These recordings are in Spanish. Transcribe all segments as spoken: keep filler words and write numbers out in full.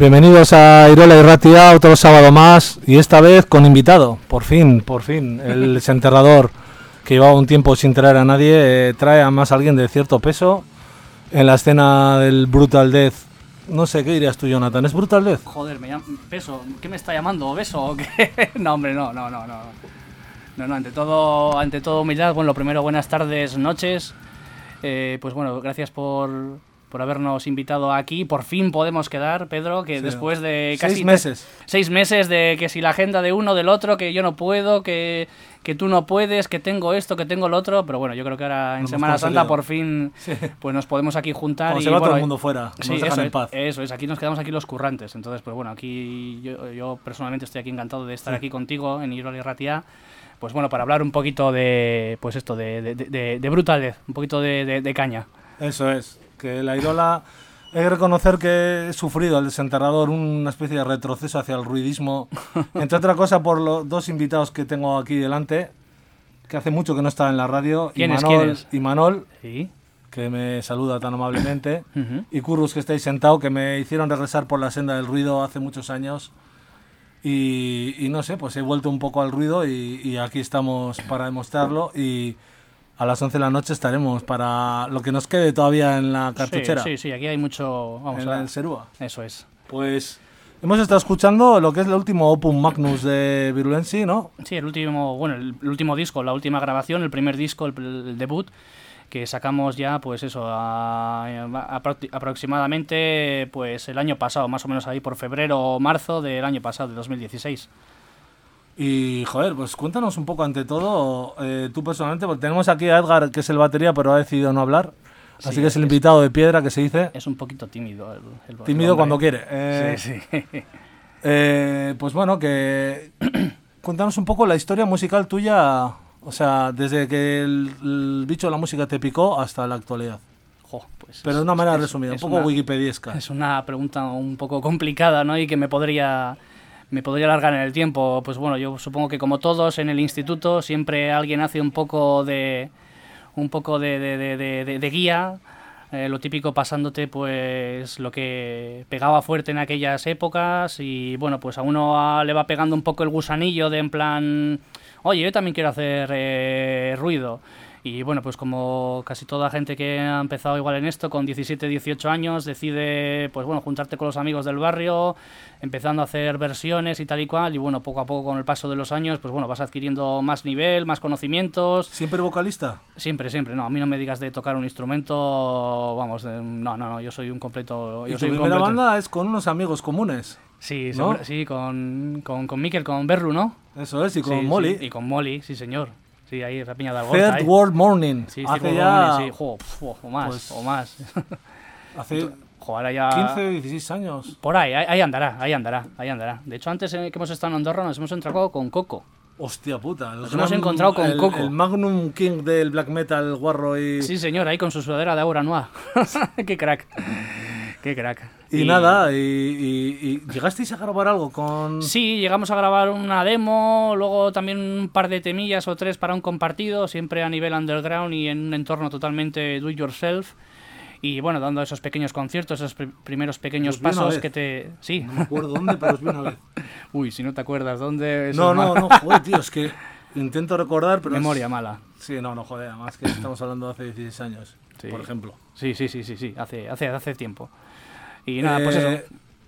Bienvenidos a Irola y Ratia, otro sábado más, y esta vez con invitado, por fin, por fin, el desenterrador que llevaba un tiempo sin traer a nadie, eh, trae a más alguien de cierto peso en la escena del Brutal Death. No sé, ¿qué dirías tú, Jonathan? ¿Es Brutal Death? Joder, me llama, peso, ¿qué me está llamando? ¿Beso o qué? No, hombre, no, no, no, no. No, no, ante todo, ante todo humildad, bueno, lo primero, buenas tardes, noches. Eh, pues bueno, gracias por... por habernos invitado aquí. Por fin podemos quedar, Pedro, que sí, después de casi seis meses. Seis meses de que si la agenda de uno, del otro, que yo no puedo, que, que tú no puedes, que tengo esto, que tengo lo otro, pero bueno, yo creo que ahora en Semana Santa por fin sí. pues nos podemos aquí juntar. Como y se va bueno, todo el mundo fuera, sí, nos dejan eso en paz. Es, eso es, aquí nos quedamos aquí los currantes. Entonces, pues bueno, aquí yo, yo personalmente estoy aquí encantado de estar sí. aquí contigo en Irola y Ratia. Pues bueno, para hablar un poquito de, pues esto, de, de, de, de Brutal Death, un poquito de, de, de caña. Eso es, que la Irola... Hay que reconocer que he sufrido al desenterrador una especie de retroceso hacia el ruidismo, entre otra cosa por los dos invitados que tengo aquí delante, que hace mucho que no estaba en la radio, Imanol, Imanol ¿Sí? que me saluda tan amablemente, uh-huh. y Currus, que estáis sentado, que me hicieron regresar por la senda del ruido hace muchos años, y, y no sé, pues he vuelto un poco al ruido y, y aquí estamos para demostrarlo, y... A las once de la noche estaremos para lo que nos quede todavía en la cartuchera. Sí, sí, sí, aquí hay mucho... Vamos en a la Serúa. Eso es. Pues hemos estado escuchando lo que es el último Opus Magnus de Virulency, ¿no? Sí, el último, bueno, el, el último disco, la última grabación, el primer disco, el, el debut, que sacamos ya, pues eso, a, a, a, aproximadamente pues el año pasado, más o menos ahí por febrero o marzo del año pasado, de dos mil dieciséis. Y, joder, pues cuéntanos un poco ante todo, eh, tú personalmente, porque tenemos aquí a Edgar, que es el batería, pero ha decidido no hablar, sí, así que es el invitado de piedra, que se dice. Es un poquito tímido. El, el, tímido el cuando quiere. Eh, sí, sí. eh, pues bueno, que cuéntanos un poco la historia musical tuya, o sea, desde que el, el bicho de la música te picó hasta la actualidad. Jo, pues pero de una manera es, resumida, es un poco una, wikipediesca. Es una pregunta un poco complicada, ¿no? Y que me podría... me podría alargar en el tiempo. Pues bueno, yo supongo que como todos en el instituto siempre alguien hace un poco de un poco de, de, de, de, de guía, eh, lo típico pasándote pues lo que pegaba fuerte en aquellas épocas y bueno, pues a uno a, le va pegando un poco el gusanillo de en plan, oye, yo también quiero hacer eh, ruido. Y bueno, pues como casi toda gente que ha empezado igual en esto, con diecisiete, dieciocho años, decide pues bueno, juntarte con los amigos del barrio, empezando a hacer versiones y tal y cual, y bueno, poco a poco con el paso de los años, pues bueno, vas adquiriendo más nivel, más conocimientos. ¿Siempre vocalista? Siempre, siempre, no, a mí no me digas de tocar un instrumento, vamos, no, no, no, yo soy un completo... Yo ¿Y soy tu un primera completo... banda es con unos amigos comunes? Sí, ¿no? seguro, sí, con, con, con Mikel, con Berru, ¿no? Eso es, y con sí, Molly. Sí, y con Molly, sí señor. Sí, ahí, la Piña de Algorta. Third ahí. World Morning. Sí, hace World ya... Morning, sí. Jo, pf, o más, pues, o más. Hace jo, ahora ya... quince, dieciséis años. Por ahí, ahí, ahí andará, ahí andará, ahí andará. De hecho, antes eh, que hemos estado en Andorra nos hemos encontrado con Coco. Hostia puta. Nos hemos encontrado con el, Coco. El Magnum King del black metal, guarro y... Sí, señor, ahí con su sudadera de Aura Noir. Qué crack. Qué crack. Y, y nada, y, y, y ¿llegasteis a grabar algo con...? Sí, llegamos a grabar una demo, luego también un par de temillas o tres para un compartido, siempre a nivel underground y en un entorno totalmente do it yourself. Y bueno, dando esos pequeños conciertos, esos pr- primeros pequeños pasos que te... Sí. No me acuerdo dónde, pero os vi una vez. Uy, si no te acuerdas dónde... No, no, no, joder, tío, es que intento recordar, pero... Memoria es... mala. Sí, no, no, joder, además que estamos hablando de hace dieciséis años, sí. por ejemplo. Sí, sí, sí, sí, sí, hace, hace, hace tiempo. Y nada, eh, pues eso.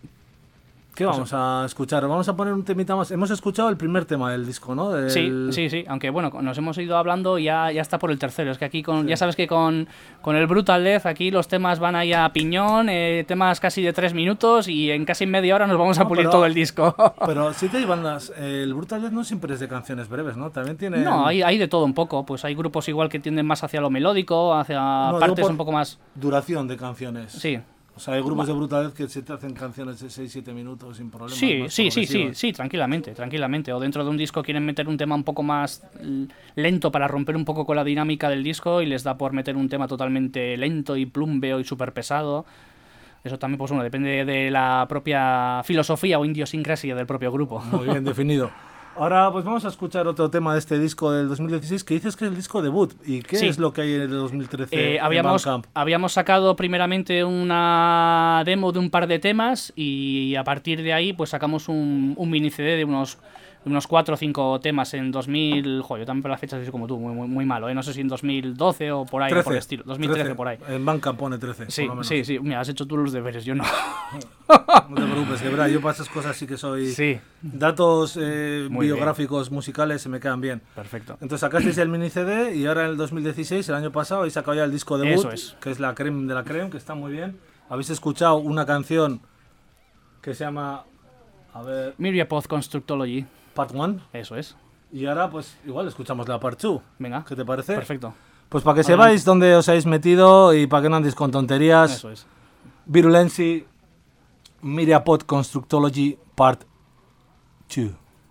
¿Qué vamos a escuchar? Vamos a poner un temita más. Hemos escuchado el primer tema del disco, ¿no? Del... Sí, sí, sí. Aunque bueno, nos hemos ido hablando y ya, ya está por el tercero. Es que aquí, con, sí. ya sabes que con, con el Brutal Death aquí los temas van ahí a piñón, eh, temas casi de tres minutos y en casi media hora nos vamos a no, pulir pero, todo el disco. Pero sí que hay bandas. El Brutal Death no siempre es de canciones breves, ¿no? También tiene... No, hay, hay de todo un poco. Pues hay grupos igual que tienden más hacia lo melódico, hacia no, partes un poco más... Duración de canciones. Sí. O sea, hay grupos de Brutal Death que se te hacen canciones de seis siete minutos sin problemas. Sí, sí, sí, sí, sí, tranquilamente, tranquilamente. O dentro de un disco quieren meter un tema un poco más lento para romper un poco con la dinámica del disco y les da por meter un tema totalmente lento y plumbeo y súper pesado. Eso también, pues bueno, depende de la propia filosofía o idiosincrasia del propio grupo. Muy bien definido. Ahora pues vamos a escuchar otro tema de este disco del dos mil dieciséis que dices que es el disco debut. ¿Y qué Sí. es lo que hay en el dos mil trece Eh, en habíamos, Bandcamp? habíamos sacado primeramente una demo de un par de temas y a partir de ahí pues sacamos un, un mini C D de unos, de unos cuatro o cinco temas en dos mil... Joder, yo también por las fechas soy como tú, muy, muy, muy malo, ¿eh? No sé si en dos mil doce o por ahí, o por el estilo. dos mil trece trece. por ahí. En Bandcamp pone trece, Sí, por lo menos. sí, sí. Mira, has hecho tú los deberes, yo no. No te preocupes, que verdad, yo para esas cosas sí que soy... Sí. Datos eh, Muy biográficos musicales se me quedan bien. Perfecto. Entonces sacasteis el mini C D y ahora en el dos mil dieciséis, el año pasado, habéis sacado ya el disco debut, Eso es. que es la creme de la creme, que está muy bien. Habéis escuchado una canción que se llama, a ver, Myriapod Constructology. Part uno. Eso es. Y ahora pues igual escuchamos la Part dos. Venga. ¿Qué te parece? Perfecto. Pues para que Adelante. sepáis dónde os habéis metido y para que no andéis con tonterías. Eso es. Virulency, Myriapod Constructology Part dos.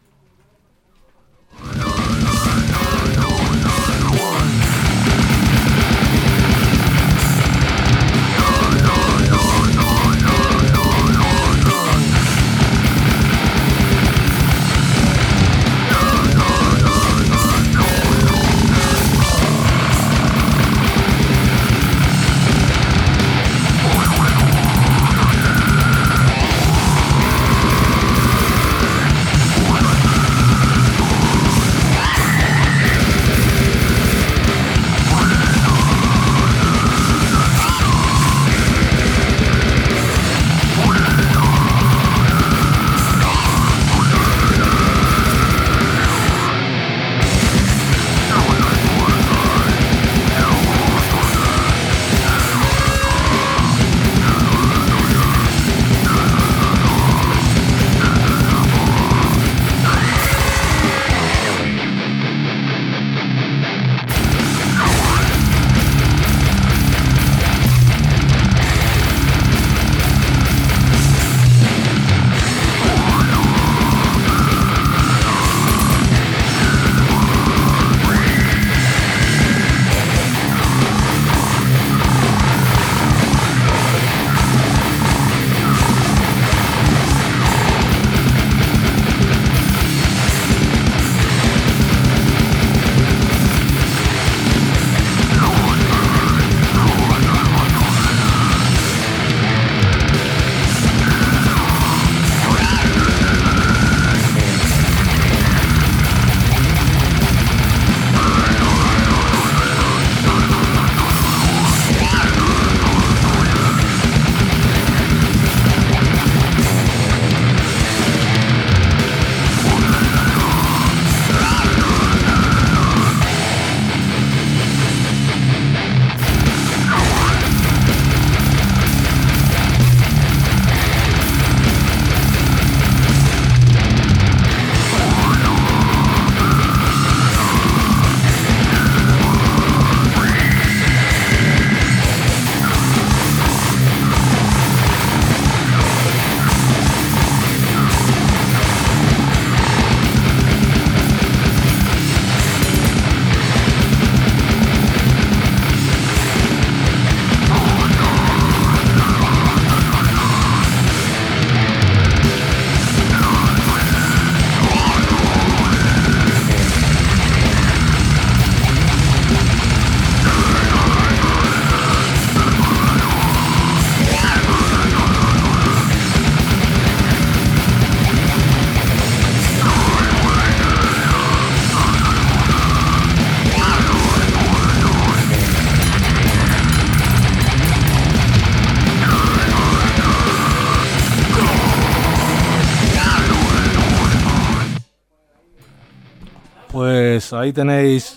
Pues ahí tenéis,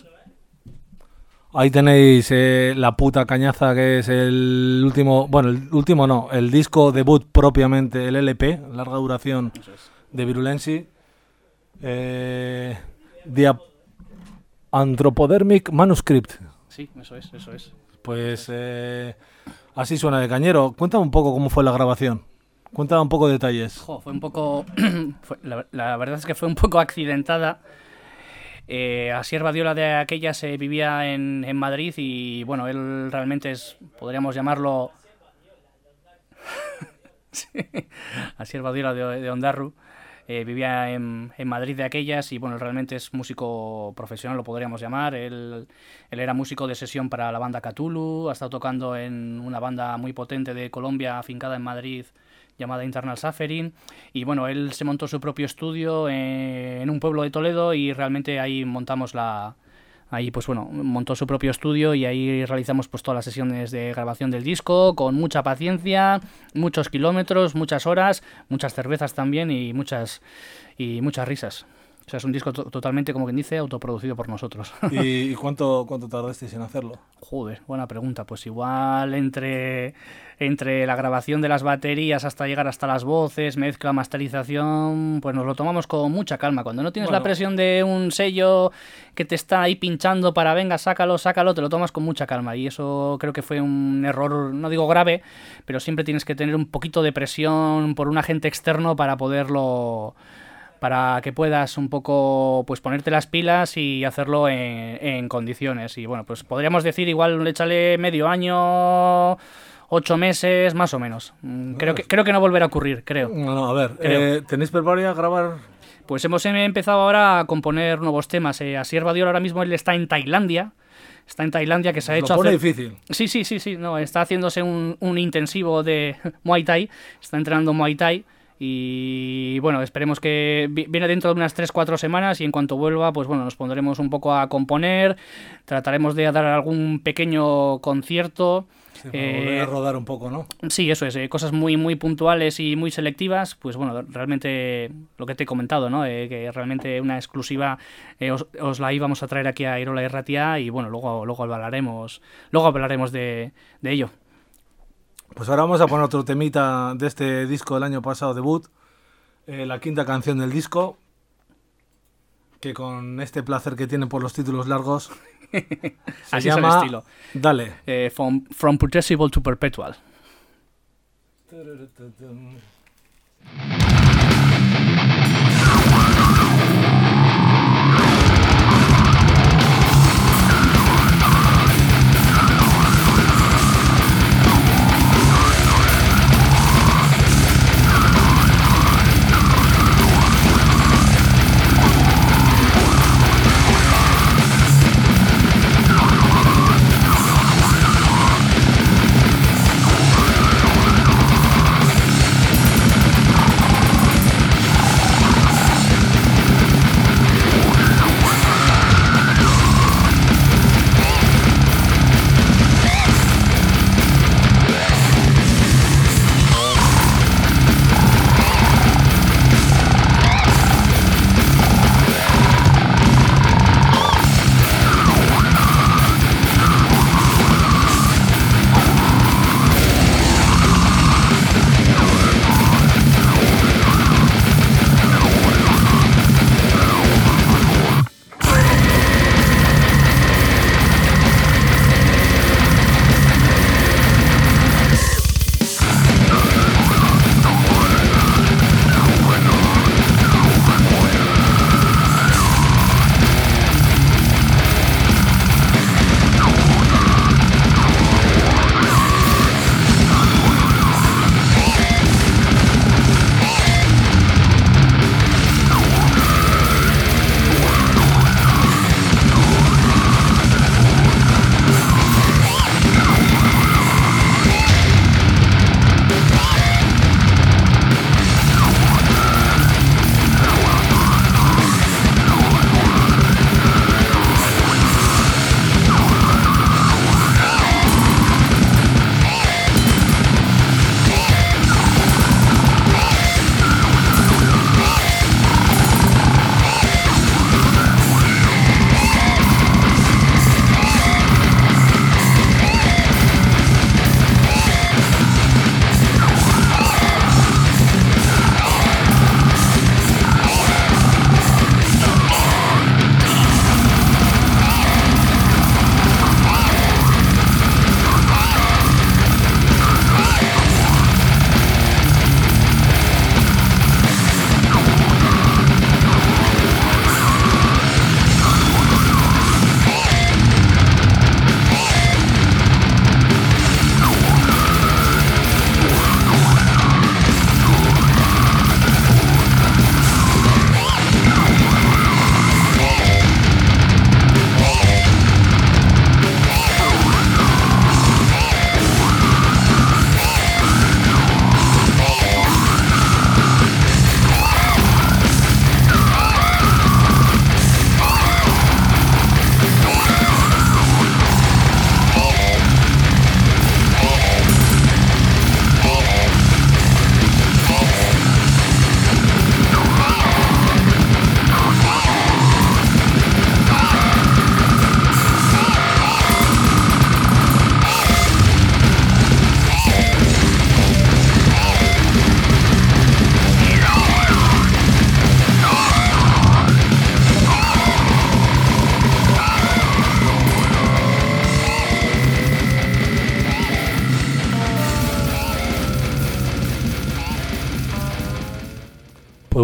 ahí tenéis eh, la puta cañaza que es el último, bueno, el último no, el disco debut propiamente, el L P, larga duración de Virulency, eh, The Anthropodermic Manuscript. Sí, eso es, eso es. Pues eh, así suena de cañero. Cuéntame un poco cómo fue la grabación. Cuéntame un poco de detalles. Jo, fue un poco... fue- la, la verdad es que fue un poco accidentada. Eh, Asier Badiola de aquellas eh, vivía en, en Madrid y bueno, él realmente es, podríamos llamarlo... sí, Asier Badiola de, de Ondarru. eh, vivía en, en Madrid de aquellas y bueno, realmente es músico profesional, lo podríamos llamar. Él, él era músico de sesión para la banda Cthulhu, ha estado tocando en una banda muy potente de Colombia afincada en Madrid llamada Internal Suffering, y bueno, él se montó su propio estudio en, en un pueblo de Toledo y realmente ahí montamos la... Ahí, pues bueno, montó su propio estudio y ahí realizamos pues todas las sesiones de grabación del disco con mucha paciencia, muchos kilómetros, muchas horas, muchas cervezas también y muchas y muchas risas. O sea, es un disco to- totalmente, como quien dice, autoproducido por nosotros. ¿Y, y cuánto, cuánto tardasteis en hacerlo? Joder, buena pregunta. Pues igual entre, entre la grabación de las baterías hasta llegar hasta las voces, mezcla, masterización, pues nos lo tomamos con mucha calma. Cuando no tienes Bueno. la presión de un sello que te está ahí pinchando para venga, sácalo, sácalo, te lo tomas con mucha calma. Y eso creo que fue un error, no digo grave, pero siempre tienes que tener un poquito de presión por un agente externo para poderlo... para que puedas un poco pues ponerte las pilas y hacerlo en, en condiciones. Y bueno, pues podríamos decir igual échale medio año, ocho meses, más o menos. Creo que, creo que no volverá a ocurrir, creo. No, no, a ver, Creo. eh, ¿tenéis preparado ya a grabar? Pues hemos empezado ahora a componer nuevos temas. Eh, Asier Badiol ahora mismo él está en Tailandia. Está en Tailandia, que se ha Lo hecho pone hacer... difícil. Sí, sí, sí, sí. No, está haciéndose un, un intensivo de Muay Thai. Está entrenando Muay Thai. Y bueno, esperemos que vi- viene dentro de unas tres cuatro semanas y en cuanto vuelva, pues bueno, nos pondremos un poco a componer, trataremos de dar algún pequeño concierto. Sí, para eh, volver a rodar un poco, ¿no? Sí, eso es, eh, cosas muy muy puntuales y muy selectivas, pues bueno, realmente lo que te he comentado, ¿no? Eh, que realmente una exclusiva eh, os, os la íbamos a traer aquí a Irola y Ratia y bueno, luego, luego hablaremos, luego hablaremos de, de ello. Pues ahora vamos a poner otro temita de este disco del año pasado, debut, eh, la quinta canción del disco, que con este placer que tiene por los títulos largos, se Así es el llama estilo. Dale. Eh, from, from Putrescible to Perpetual. Dale.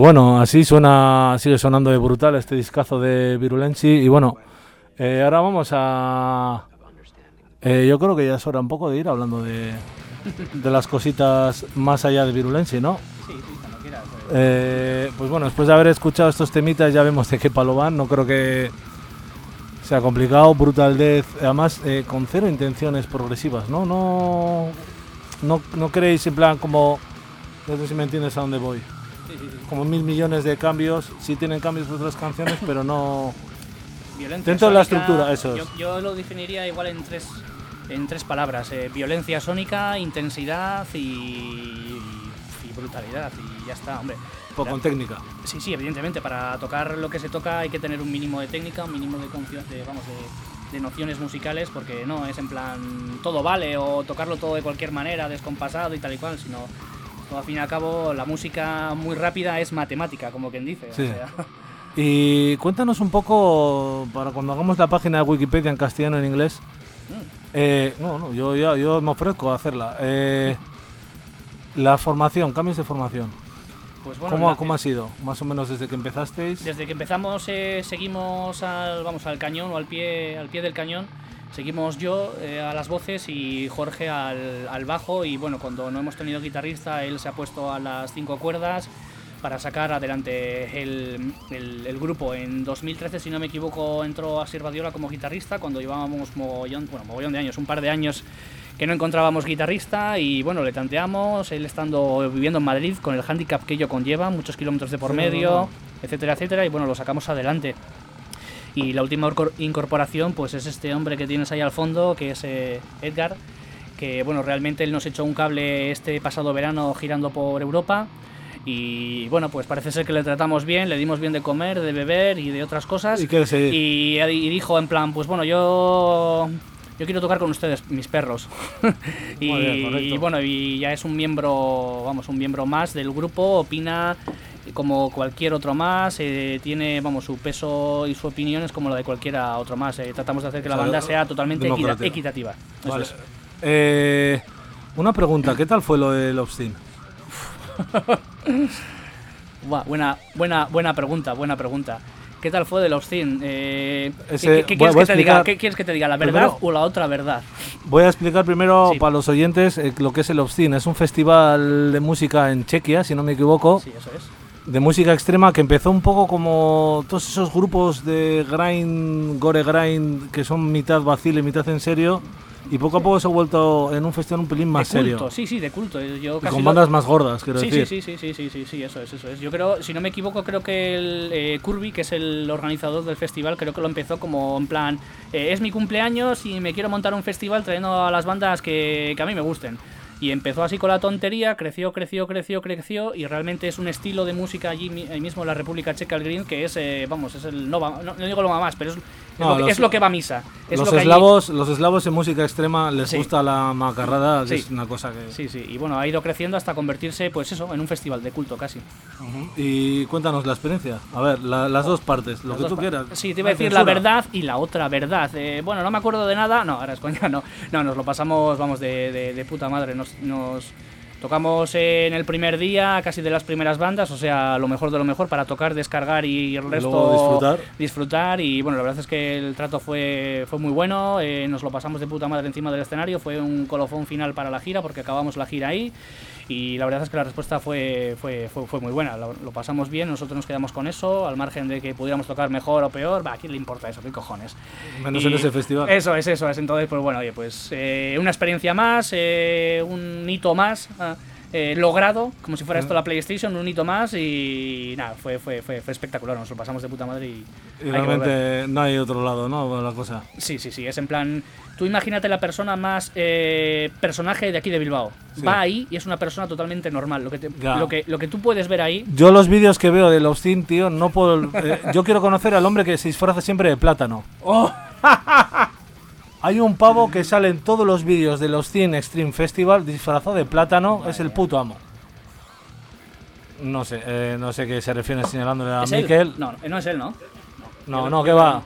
bueno, así suena, sigue sonando de brutal este discazo de Virulensi. Y bueno, eh, ahora vamos a... Eh, yo creo que ya es hora un poco de ir hablando de, de las cositas más allá de Virulensi, ¿no? Sí, sí, cuando quieras. Eh, pues bueno, después de haber escuchado estos temitas ya vemos de qué palo van. No creo que sea complicado. Brutal Death, además eh, con cero intenciones progresivas, ¿no? No, no, no queréis en plan como... No sé si me entiendes a dónde voy. Sí, sí, sí. Como mil millones de cambios. Sí tienen cambios de otras canciones, pero no... Violencia Dentro de la sónica, estructura, eso es. Yo, yo lo definiría igual en tres, en tres palabras. Eh, violencia sónica, intensidad y, y brutalidad. Y ya está, hombre. Poco con técnica. Sí, sí, evidentemente. Para tocar lo que se toca hay que tener un mínimo de técnica, un mínimo de, de, vamos, de, de nociones musicales, porque no es en plan todo vale o tocarlo todo de cualquier manera, descompasado y tal y cual, sino al fin y al cabo la música muy rápida es matemática, como quien dice. Sí. O sea. Y cuéntanos un poco, para cuando hagamos la página de Wikipedia en castellano y en inglés. Mm. Eh, no, no, yo, yo, yo me ofrezco a hacerla. Eh, la formación, cambios de formación. Pues bueno, ¿Cómo, la, ¿Cómo ha sido? Más o menos desde que empezasteis. Desde que empezamos eh, seguimos al, vamos, al cañón o al pie, al pie del cañón. Seguimos yo eh, a las voces y Jorge al, al bajo. Y bueno, cuando no hemos tenido guitarrista, él se ha puesto a las cinco cuerdas para sacar adelante el, el, el grupo. En dos mil trece, si no me equivoco, entró Asier Badiola como guitarrista cuando llevábamos mogollón, bueno, mogollón de años, un par de años que no encontrábamos guitarrista y bueno, le tanteamos, él estando viviendo en Madrid con el hándicap que ello conlleva, muchos kilómetros de por sí, medio, no, no. etcétera, etcétera, y bueno, lo sacamos adelante. Y la última incorporación pues es este hombre que tienes ahí al fondo, que es eh, Edgar, que bueno, realmente él nos echó un cable este pasado verano girando por Europa. Y bueno, pues parece ser que le tratamos bien, le dimos bien de comer, de beber y de otras cosas. ¿Y qué se... y, y dijo en plan, pues bueno, yo yo quiero tocar con ustedes, mis perros. y, bien, y bueno, y ya es un miembro, vamos, un miembro más del grupo, opina como cualquier otro más, eh, tiene, vamos, su peso y su opinión es como la de cualquiera otro más. Eh, tratamos de hacer que la banda sea totalmente equita equitativa. Vale. Eso es. Eh, una pregunta, ¿qué tal fue lo del Obscene? buena, buena, buena pregunta, buena pregunta. ¿Qué tal fue del Obscene? Eh, Ese, ¿qué, qué, quieres voy, voy que te diga? ¿Qué quieres que te diga? ¿La verdad primero, o la otra verdad? Voy a explicar primero sí. para los oyentes eh, lo que es el Obscene. Es un festival de música en Chequia, si no me equivoco. Sí, eso es. De música extrema que empezó un poco como todos esos grupos de grind, gore grind, que son mitad vacile y mitad en serio. Y poco a poco se ha vuelto en un festival un pelín más de culto, serio. Sí, sí, de culto. Yo y casi con lo... bandas más gordas, quiero sí, decir. Sí, sí, sí, sí, sí, sí, eso es, eso es. Yo creo, si no me equivoco, creo que el eh, Kirby, que es el organizador del festival, creo que lo empezó como en plan, eh, es mi cumpleaños y me quiero montar un festival trayendo a las bandas que, que a mí me gusten. Y empezó así con la tontería, creció, creció, creció, creció, y realmente es un estilo de música allí ahí mismo en la República Checa, el Green, que es, eh, vamos, es el no va, no, no digo lo más, pero es, es, no, lo, que, los, es lo que va a misa. Es los, lo que eslavos, allí... los eslavos en música extrema les sí. gusta la macarrada, que sí. es una cosa que... Sí, sí, y bueno, ha ido creciendo hasta convertirse, pues eso, en un festival de culto casi. Uh-huh. Y cuéntanos la experiencia, a ver, la, las dos partes, lo las que tú pa quieras. Sí, te iba a decir la verdad y la otra verdad. Eh, bueno, no me acuerdo de nada, no, ahora es coña, no, no, nos lo pasamos, vamos, de, de, de puta madre, nos... nos tocamos en el primer día casi de las primeras bandas, o sea, lo mejor de lo mejor para tocar, descargar y el resto luego disfrutar. disfrutar. Y bueno, la verdad es que el trato fue, fue muy bueno, eh, nos lo pasamos de puta madre encima del escenario, fue un colofón final para la gira porque acabamos la gira ahí y la verdad es que la respuesta fue, fue, fue, fue muy buena, lo, lo pasamos bien, nosotros nos quedamos con eso, al margen de que pudiéramos tocar mejor o peor, bah, ¿a quién le importa eso? ¿Qué cojones? Menos y en ese festival. Eso es, eso es, entonces pues bueno, oye, pues eh, una experiencia más, eh, un hito más... Eh, Eh, logrado, como si fuera esto la PlayStation, un hito más y nada, fue, fue, fue, fue espectacular, nos lo pasamos de puta madre y, y realmente no hay otro lado, ¿no? La cosa. Sí, sí, sí, es en plan, tú imagínate la persona más eh, personaje de aquí de Bilbao, sí. Va ahí y es una persona totalmente normal, lo que, te, lo que, lo que tú puedes ver ahí. Yo los vídeos que veo de Obscene, tío, no puedo, eh, yo quiero conocer al hombre que se disfraza siempre de plátano. ¡Oh! Hay un pavo que sale en todos los vídeos de los Obscene Extreme Festival disfrazado de plátano, vale, es el puto amo. No sé, eh, no sé qué se refiere señalándole a Miquel. No, no es él, ¿no? No, no, no que va.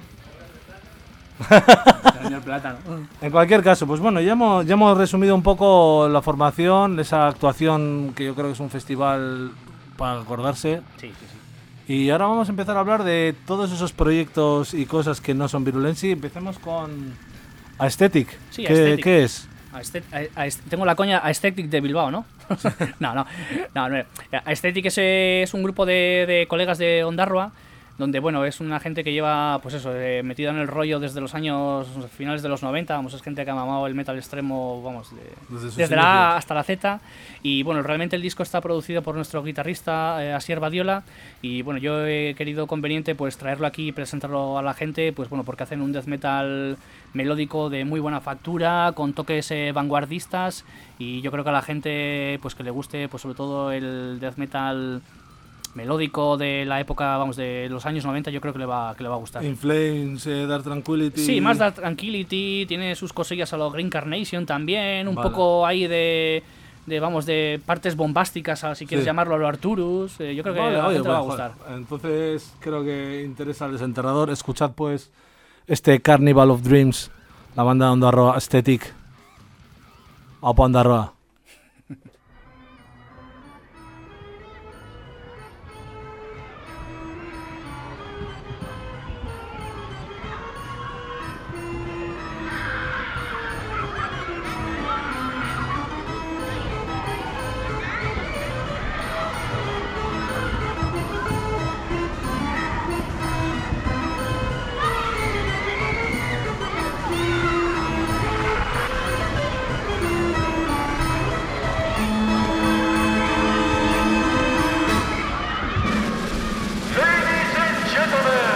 Señor Plátano. En cualquier caso, pues bueno, ya hemos, ya hemos resumido un poco la formación, esa actuación que yo creo que es un festival para acordarse. Sí, sí, sí. Y ahora vamos a empezar a hablar de todos esos proyectos y cosas que no son Virulensi. Empecemos con Aesthetic. Sí, ¿Qué, Aesthetic. ¿Qué es? Aesthet- a- a- tengo la coña Aesthetic de Bilbao, ¿no? no, no, no, no. Aesthetic es, eh, es un grupo de, de colegas de Ondarroa, donde, bueno, es una gente que lleva, pues eso, eh, metida en el rollo desde los años finales de los noventa, vamos, es gente que ha mamado el metal extremo, vamos, de- Desde sus desde la inicios. A hasta la Z, y bueno, realmente el disco está producido por nuestro guitarrista, eh, Asier Badiola, y bueno, yo he querido conveniente pues traerlo aquí y presentarlo a la gente, pues bueno, porque hacen un death metal melódico de muy buena factura, con toques eh, vanguardistas, y yo creo que a la gente pues que le guste pues sobre todo el death metal melódico de la época, vamos, de los años noventa, yo creo que le va, que le va a gustar. In Flames, eh, Dark Tranquility. Sí, más Dark Tranquility, tiene sus cosillas a lo Green Carnation también, un Vale. poco ahí de, de, vamos, de partes bombásticas, a- si quieres Sí. llamarlo, a lo Arturus, eh, yo creo que Vale, a la oye, gente le va a pues, gustar. joder. Entonces creo que interesa al desenterrador. Escuchad pues este Carnival of Dreams, la banda de Ondarroa Aesthetic. Opa Ondarroa. Ladies and gentlemen,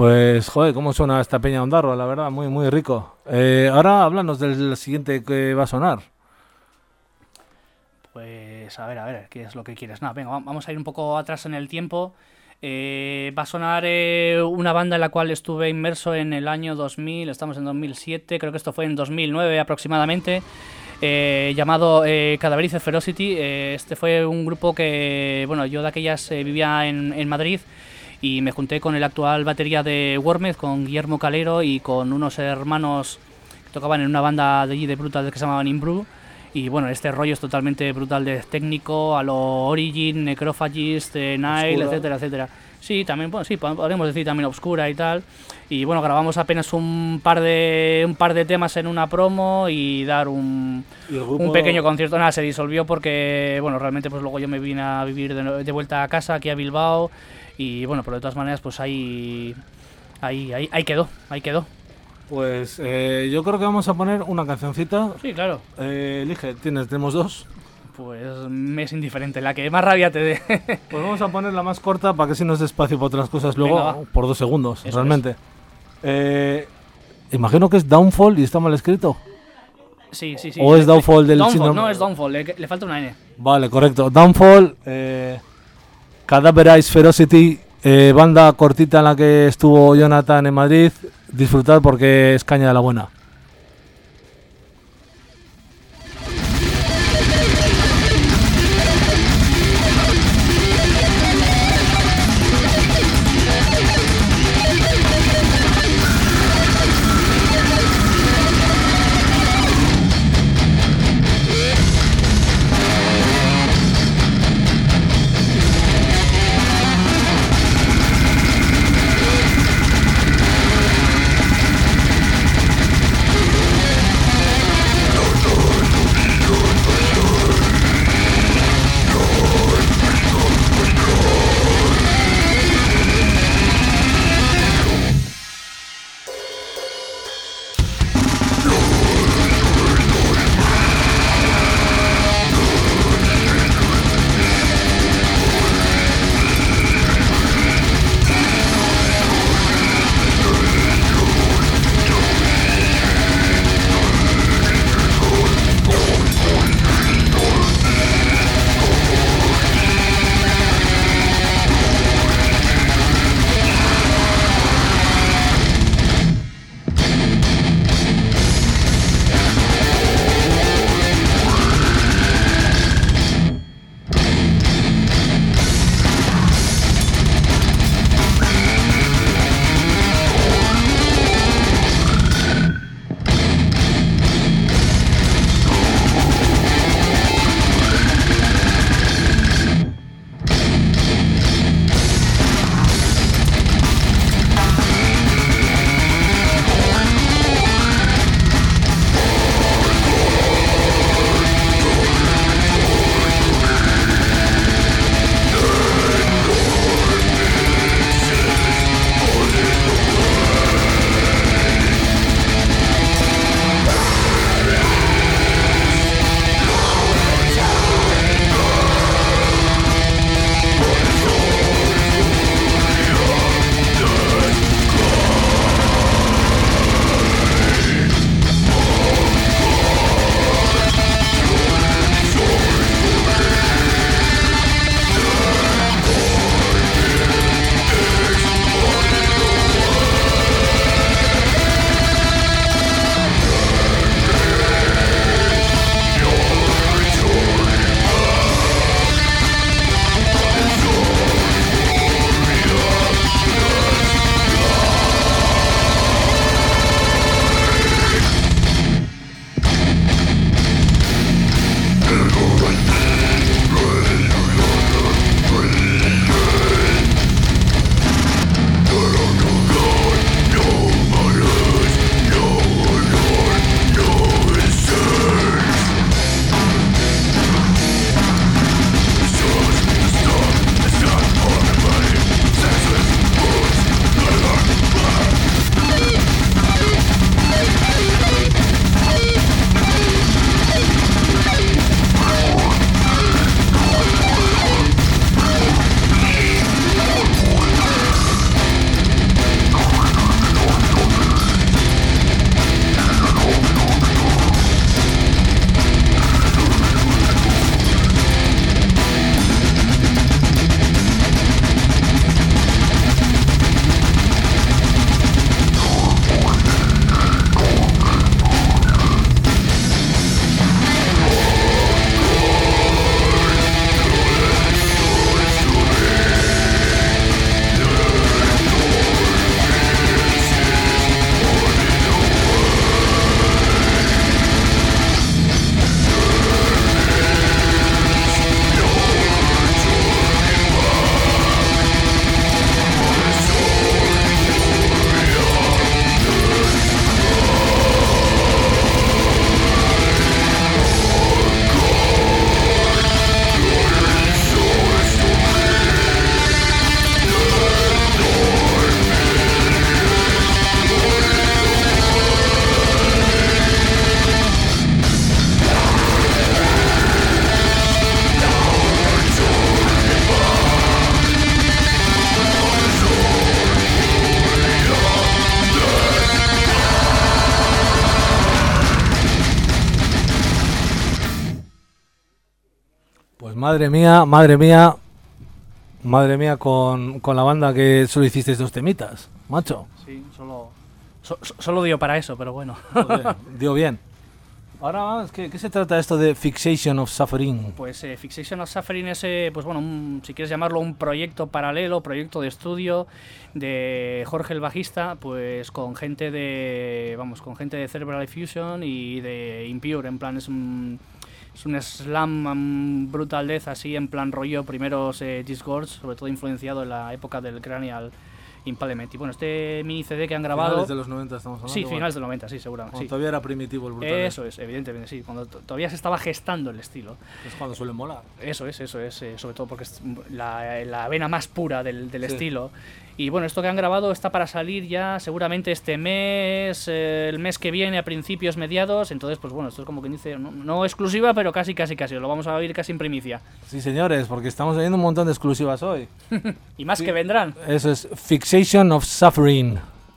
Pues, joder, cómo suena esta peña de Ondarroa, la verdad, muy, muy rico. Eh, ahora háblanos del siguiente que va a sonar. Pues, a ver, a ver, ¿qué es lo que quieres? Nada, venga, vamos a ir un poco atrás en el tiempo. Eh, va a sonar eh, una banda en la cual estuve inmerso en el año dos mil, estamos en dos mil siete, creo que esto fue en dos mil nueve aproximadamente, eh, llamado eh, Cadaverice Ferocity. Eh, este fue un grupo que, bueno, yo de aquellas eh, vivía en, en Madrid y me junté con el actual batería de Wormed, con Guillermo Calero, y con unos hermanos que tocaban en una banda de allí de Brutal que se llamaban Inbrew. Y bueno, este rollo es totalmente brutal de técnico, a lo Origin, Necrophagist, eh, Nile, Obscura. etcétera, etcétera. Sí, también, bueno, sí, podemos decir también Obscura y tal. Y bueno, grabamos apenas un par de un par de temas en una promo y dar un, ¿Y el grupo? un pequeño concierto. Nada, se disolvió porque, bueno, realmente pues luego yo me vine a vivir de, de vuelta a casa, aquí a Bilbao. Y bueno, pero de todas maneras, pues ahí, ahí, ahí, ahí quedó, ahí quedó. Pues eh, yo creo que vamos a poner una cancioncita. Sí, claro. Eh, elige, tienes, tenemos dos. Pues me es indiferente, la que más rabia te dé. Pues vamos a poner la más corta para que si nos dé espacio para otras cosas luego, Venga, va. por dos segundos, Eso realmente. Eh, imagino que es Downfall y está mal escrito. Sí, sí, sí. ¿O es Downfall del Downfall, síndrome? no es Downfall, le, le falta una N. Vale, correcto. Downfall, eh, Cadaverice Ferocity, eh, banda cortita en la que estuvo Jonathan en Madrid. Disfrutad porque es caña de la buena. Pues madre mía, madre mía, madre mía con, con la banda que solo hiciste estos temitas, macho. Sí, solo, so, solo dio para eso, pero bueno. Joder, dio bien. Ahora, ¿qué, ¿qué se trata esto de Fixation of Suffering? Pues eh, Fixation of Suffering es, eh, pues bueno, un, si quieres llamarlo un proyecto paralelo, proyecto de estudio de Jorge el bajista, pues con gente de, vamos, con gente de Cerebral Fusion y de Impure, en plan es un, es un slam um, brutal death así, en plan rollo primeros eh, Disgorge, sobre todo influenciado en la época del Cranial Impalement. Y bueno, este mini C D que han grabado... Finales de los noventa estamos hablando. Sí, igual. finales de los noventa, sí, seguramente. Cuando Sí. todavía era primitivo el brutal. Eso es, evidentemente, sí. Cuando t- todavía se estaba gestando el estilo. Es cuando suele molar. Eso es, eso es. Eh, sobre todo porque es la, la vena más pura del, del Sí. estilo. Y bueno, esto que han grabado está para salir ya seguramente este mes, eh, el mes que viene, a principios, mediados. Entonces, pues bueno, esto es como quien dice, no, no exclusiva, pero casi, casi, casi. Lo vamos a oír casi en primicia. Sí, señores, porque estamos teniendo un montón de exclusivas hoy. Y más Sí. que vendrán. Eso es Fixation of Suffering.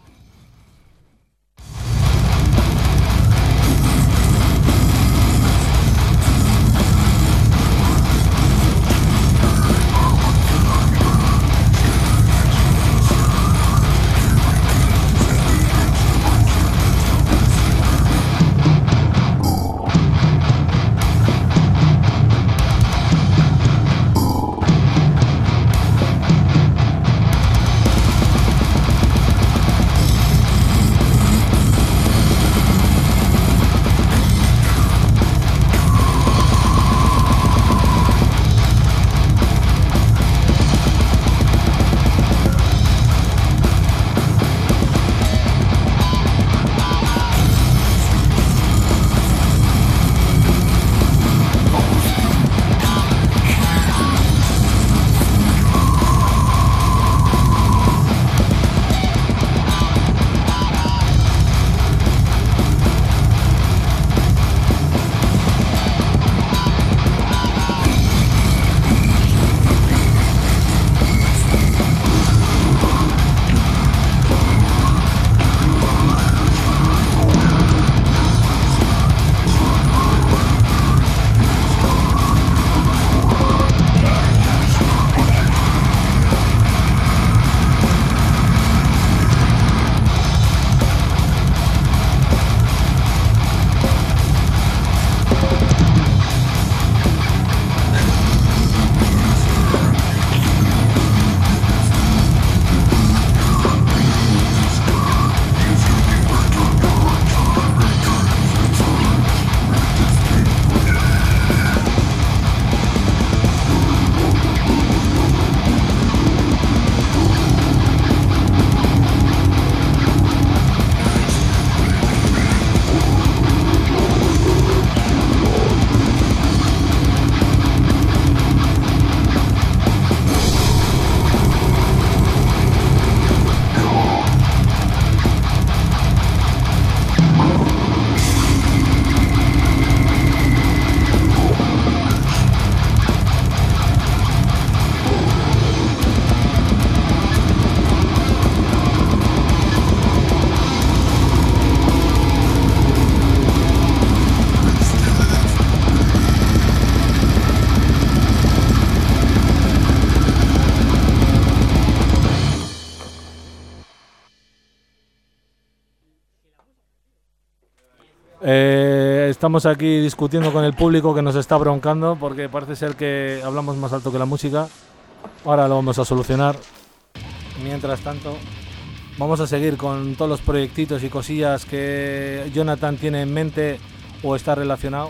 Eh, estamos aquí discutiendo con el público que nos está broncando porque parece ser que hablamos más alto que la música. Ahora lo vamos a solucionar. Mientras tanto, vamos a seguir con todos los proyectitos y cosillas que Jonathan tiene en mente o está relacionado.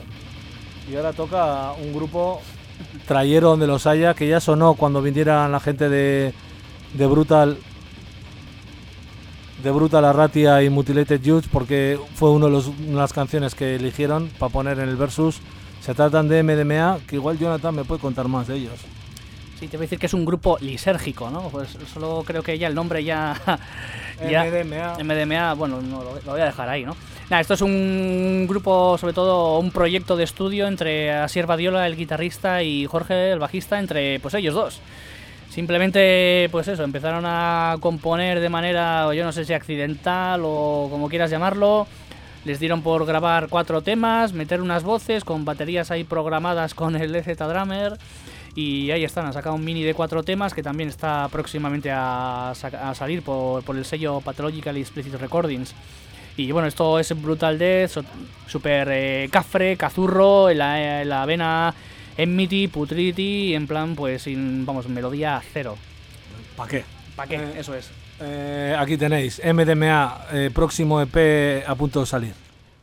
Y ahora toca un grupo trayero donde los haya, que ya sonó cuando vinieran la gente de, de Brutal de Brutal Arratia y Mutilated Youth, porque fue uno de, los, una de las canciones que eligieron para poner en el versus. Se tratan de M D M A, que igual Jonathan me puede contar más de ellos. Sí, te voy a decir que es un grupo lisérgico, ¿no? Pues solo creo que ya el nombre ya... ya M D M A. M D M A, bueno, no, lo, lo voy a dejar ahí, ¿no? Nada, esto es un grupo, sobre todo un proyecto de estudio entre Asier Badiola, el guitarrista, y Jorge, el bajista, entre pues ellos dos. Simplemente, pues eso, empezaron a componer de manera, yo no sé si accidental o como quieras llamarlo, les dieron por grabar cuatro temas, meter unas voces con baterías ahí programadas con el E Z Drummer. Y ahí están, han sacado un mini de cuatro temas que también está próximamente a, a salir por, por el sello Pathological Explicit Recordings. Y bueno, esto es Brutal Death, so, super eh, cafre, cazurro, en la, en la vena enmity, putridity, en plan, pues, sin, vamos, melodía cero. ¿Para qué? ¿Para qué? Eh, Eso es. Eh, aquí tenéis, M D M A, eh, próximo E P a punto de salir.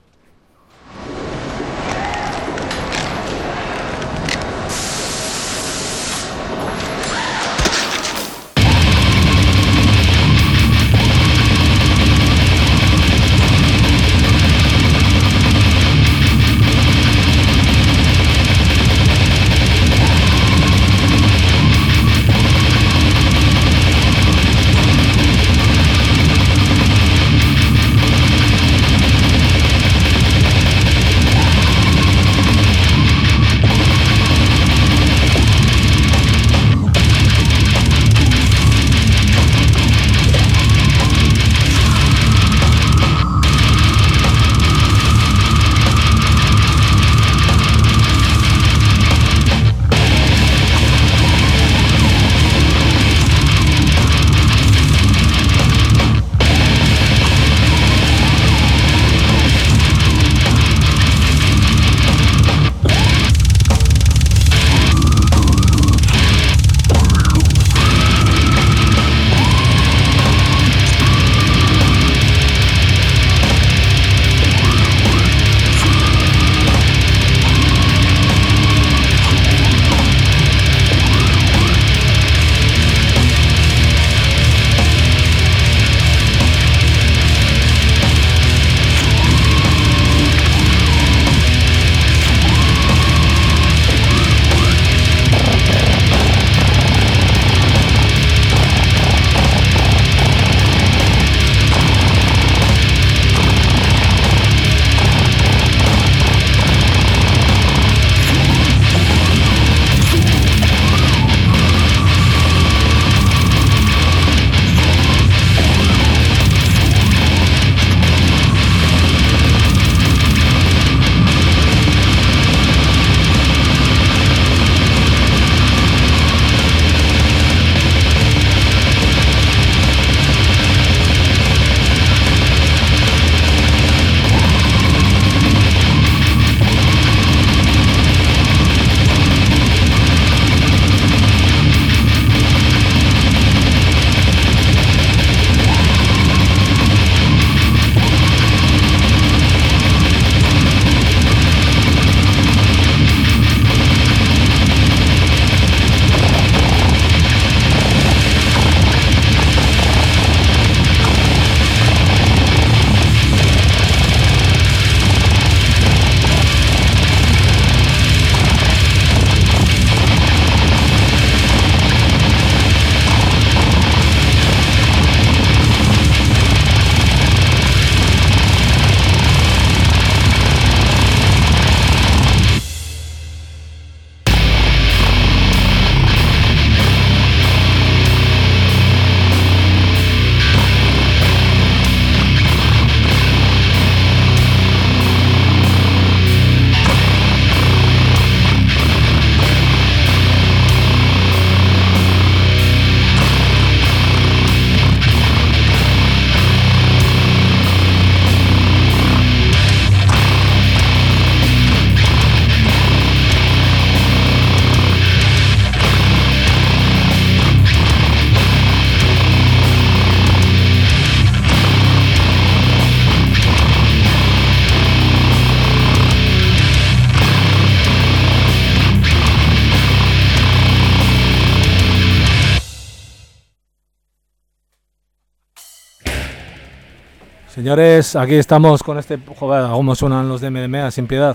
Señores, aquí estamos con este... Joder, cómo suenan los de M D M A, sin piedad.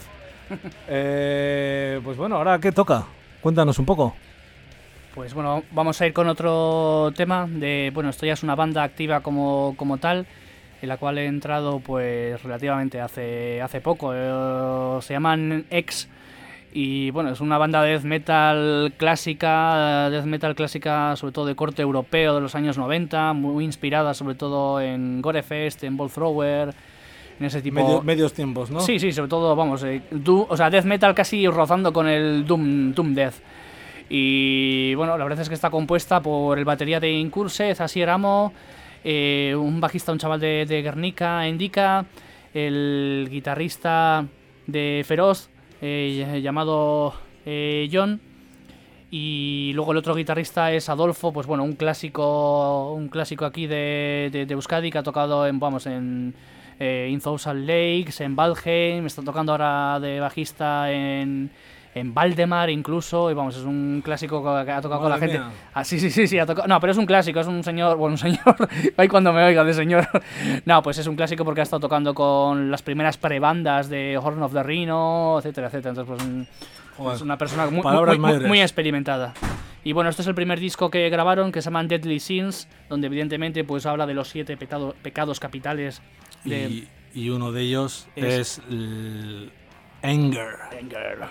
Eh, pues bueno, ¿ahora qué toca? Cuéntanos un poco. Pues bueno, vamos a ir con otro tema de... Bueno, esto ya es una banda activa como, como tal, en la cual he entrado pues relativamente hace, hace poco. Eh, se llaman X. Y bueno, es una banda de death metal clásica, death metal clásica sobre todo de corte europeo de los años noventa, muy inspirada sobre todo en Gorefest, en Ball Thrower, en ese tipo... Medio, medios tiempos, ¿no? Sí, sí, sobre todo, vamos, eh, doom, o sea, death metal casi rozando con el doom, doom death. Y bueno, la verdad es que está compuesta por el batería de Incurse, Asier Amo, eh, un bajista, un chaval de, de Guernica, Indica, el guitarrista de Feroz, eh, llamado eh, John, y luego el otro guitarrista es Adolfo, pues bueno, un clásico un clásico aquí de, de, de Euskadi, que ha tocado en, vamos, en eh, In Thousand Lakes, en Valheim, está tocando ahora de bajista en, en Valdemar incluso, y vamos, es un clásico que ha tocado Madre con la gente. Ah, sí, sí, sí, sí, ha tocado, no, pero es un clásico, es un señor, bueno, un señor, ahí cuando me oiga de señor, no, pues es un clásico porque ha estado tocando con las primeras prebandas de Horn of the Rhino, etcétera, etcétera, entonces pues un, es una persona muy, muy, muy, muy experimentada. Y bueno, este es el primer disco que grabaron, que se llama Deadly Sins, donde evidentemente pues habla de los siete pecado, pecados capitales. De... Y, y uno de ellos es, es el Anger. Anger.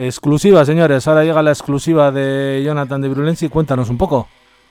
Exclusiva, señores. Ahora llega la exclusiva de Jonathan de Virulensi. Cuéntanos un poco.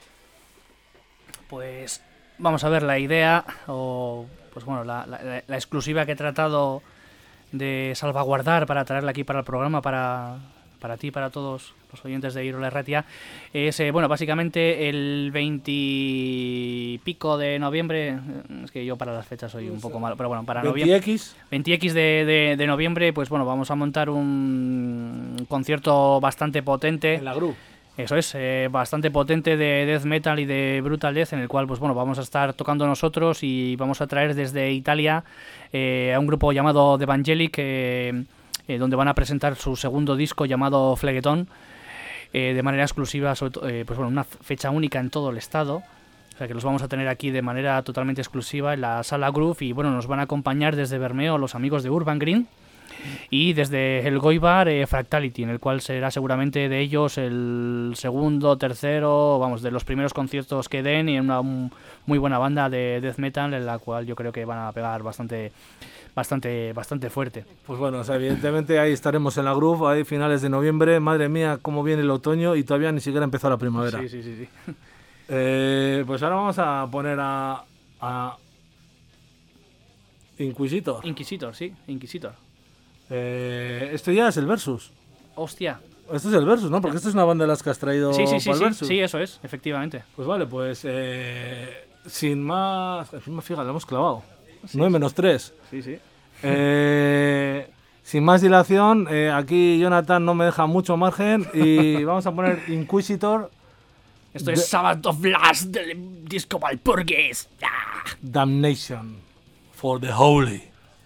Pues vamos a ver la idea, o pues bueno, la, la, la exclusiva que he tratado de salvaguardar para traerla aquí para el programa, para, para ti, para todos los oyentes de Irola Erratia, es, eh, bueno, básicamente el veintipico de noviembre, es que yo para las fechas soy un poco malo, pero bueno, para noviembre, veinte de, de, de noviembre, pues bueno, vamos a montar un concierto bastante potente. En la Gru. Eso es, eh, bastante potente de death metal y de brutal death, en el cual pues bueno, vamos a estar tocando nosotros y vamos a traer desde Italia eh, a un grupo llamado The Evangelic, eh, eh, donde van a presentar su segundo disco llamado Phlegeton, eh, de manera exclusiva, sobre to- eh, pues bueno, una fecha única en todo el estado. O sea que los vamos a tener aquí de manera totalmente exclusiva en la Sala Groove, y bueno, nos van a acompañar desde Bermeo los amigos de Urban Green, y desde el Goibar eh, Fractality, en el cual será seguramente de ellos el segundo, tercero, vamos, de los primeros conciertos que den, y en una un, muy buena banda de death metal, en la cual yo creo que van a pegar bastante bastante bastante fuerte. Pues bueno, o sea, evidentemente ahí estaremos en la Groove, ahí finales de noviembre. Madre mía, cómo viene el otoño y todavía ni siquiera empezó la primavera. Sí, sí, sí, sí. Eh, pues ahora vamos a poner a, a Inquisitor. Inquisitor, sí, Inquisitor. Eh, esto ya es el Versus. Hostia. Esto es el Versus, ¿no? Porque esto es una banda de las que has traído Sí, sí, sí, para el sí, Versus. sí, eso es, efectivamente. Pues vale, pues eh, sin más... Encima, fíjate, lo hemos clavado. nueve menos tres. Sí, sí. Eh, sin más dilación, eh, aquí Jonathan no me deja mucho margen y vamos a poner Inquisitor. Esto es Sabbath of Blast del disco Valpurgis. ¡Ah! Damnation for the Holy.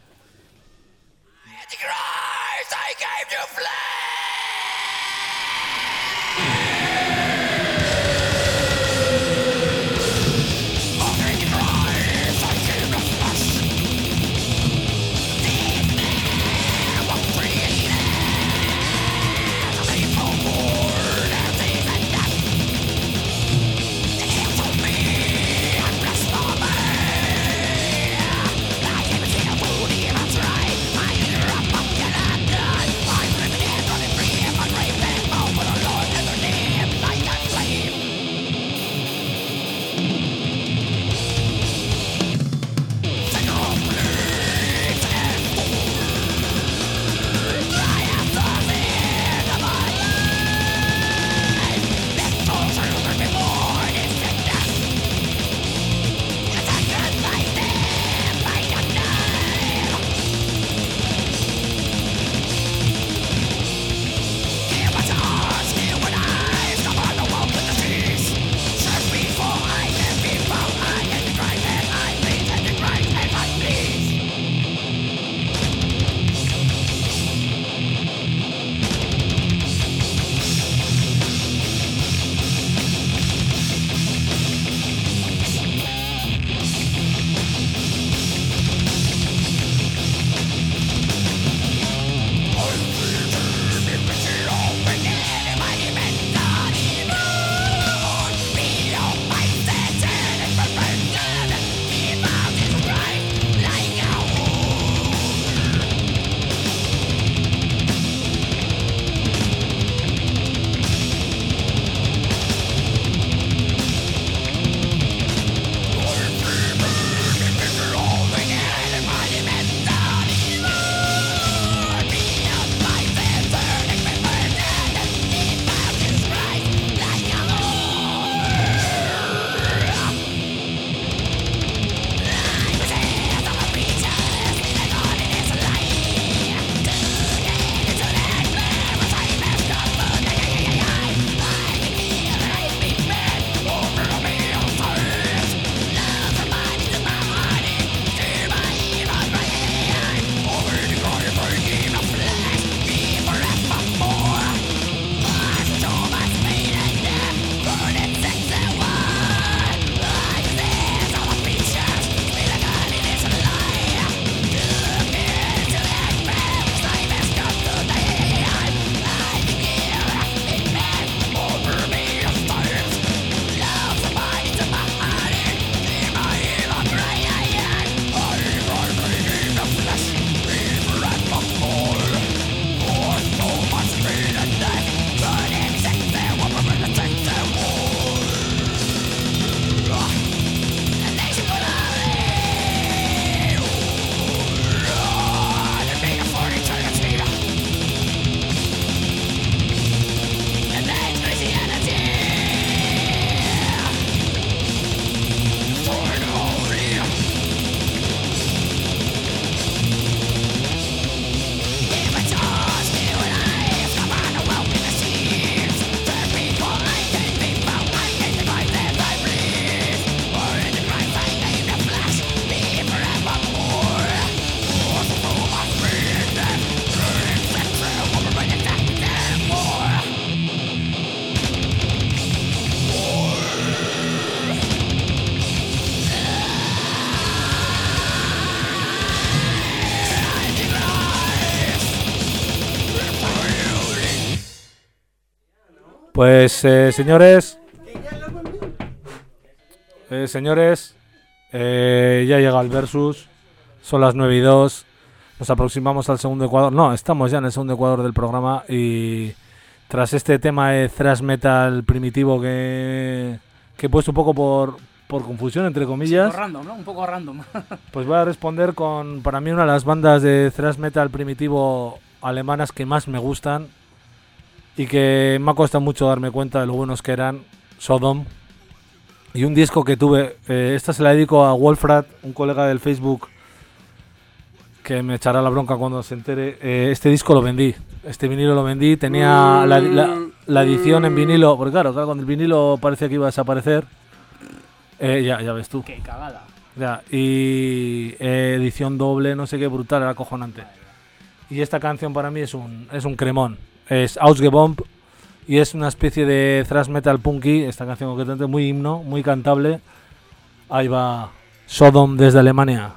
Antichrist, I gave you flesh. With Pues, eh, señores, eh, señores, eh, ya llega el versus, son las nueve y dos, nos aproximamos al segundo ecuador, no, estamos ya en el segundo ecuador del programa y tras este tema de thrash metal primitivo que, que he puesto un poco por, por confusión, entre comillas, Sí, random, ¿no? Un poco random. pues voy a responder con, para mí, una de las bandas de thrash metal primitivo alemanas que más me gustan y que me ha costado mucho darme cuenta de lo buenos que eran, Sodom. Y un disco que tuve, eh, esta se la dedico a Wolfrat, un colega del Facebook que me echará la bronca cuando se entere. Eh, este disco lo vendí, este vinilo lo vendí, tenía la, la, la edición en vinilo, porque claro, claro, cuando el vinilo parecía que iba a desaparecer, eh, ya, ya ves tú. Qué cagada. Ya, y eh, edición doble, no sé qué, brutal, era acojonante. Y esta canción para mí es un, es un cremón, es Ausgebomb. Y es una especie de thrash metal punky, esta canción concretamente, muy himno, muy cantable. Ahí va Sodom desde Alemania.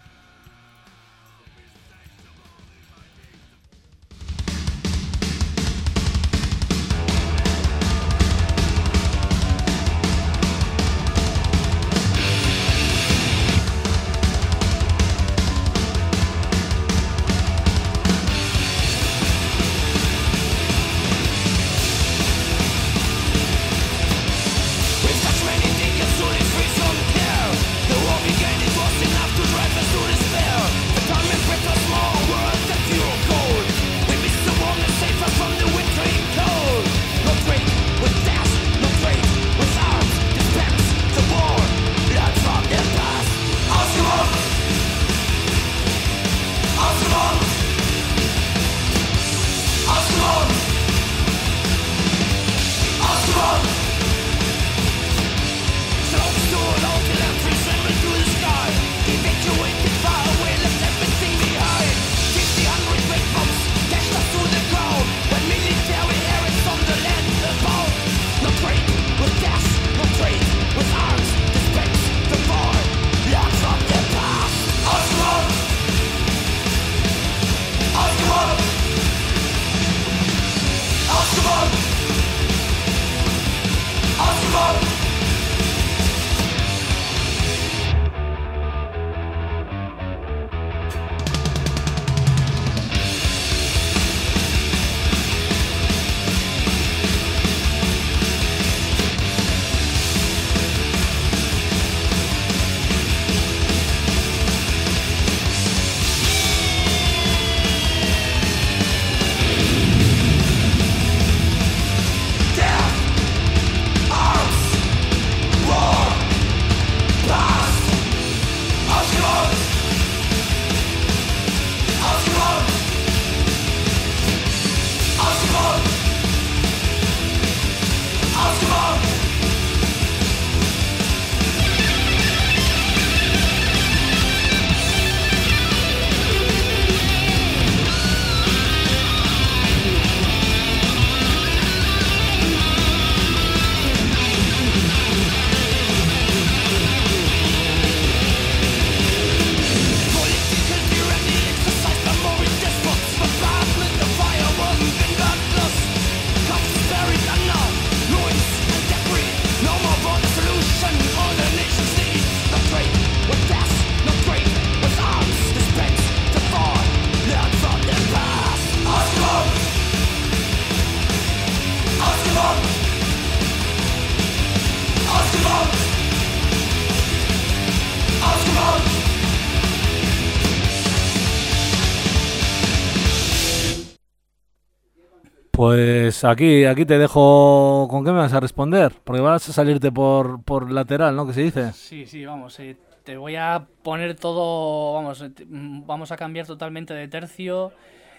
Pues aquí, aquí te dejo. ¿Con qué me vas a responder? Porque vas a salirte por, por lateral, ¿no? ¿Qué se dice? Sí, sí, vamos, eh, te voy a poner todo, vamos, eh, te- mm, vamos a cambiar totalmente de tercio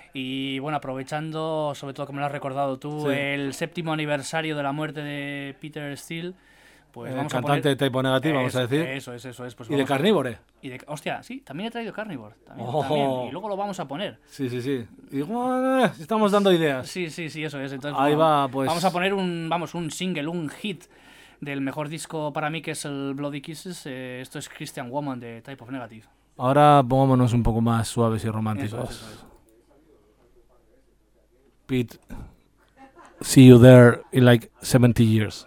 y bueno, aprovechando, sobre todo como lo has recordado tú, Sí. el séptimo aniversario de la muerte de Peter Steele, pues Eh, vamos cantante a poner... de Type O Negative, vamos a Eso, decir. Eso es, eso es. Pues Y de vamos a- Carnívore. Y de, hostia, sí, también he traído Carnivore. También, Oh. también, y luego lo vamos a poner. Sí, sí, sí. Y, bueno, eh, estamos dando ideas. Sí, sí, sí, eso es. Entonces, Ahí bueno, va, pues. Vamos a poner un, vamos, un single, un hit del mejor disco para mí, que es el Bloody Kisses. Eh, esto es Christian Woman de Type of Negative. Ahora pongámonos un poco más suaves y románticos. Eso es, eso es. Pete. see you there in like seventy years.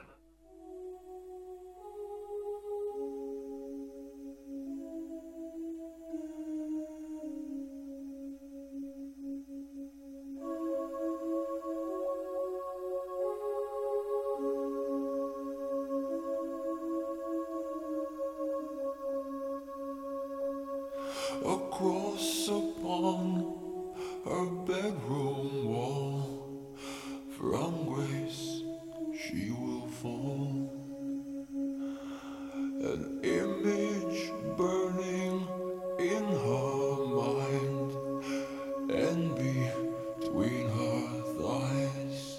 Across upon her bedroom wall, from grace she will fall. An image burning in her mind, and between her thighs.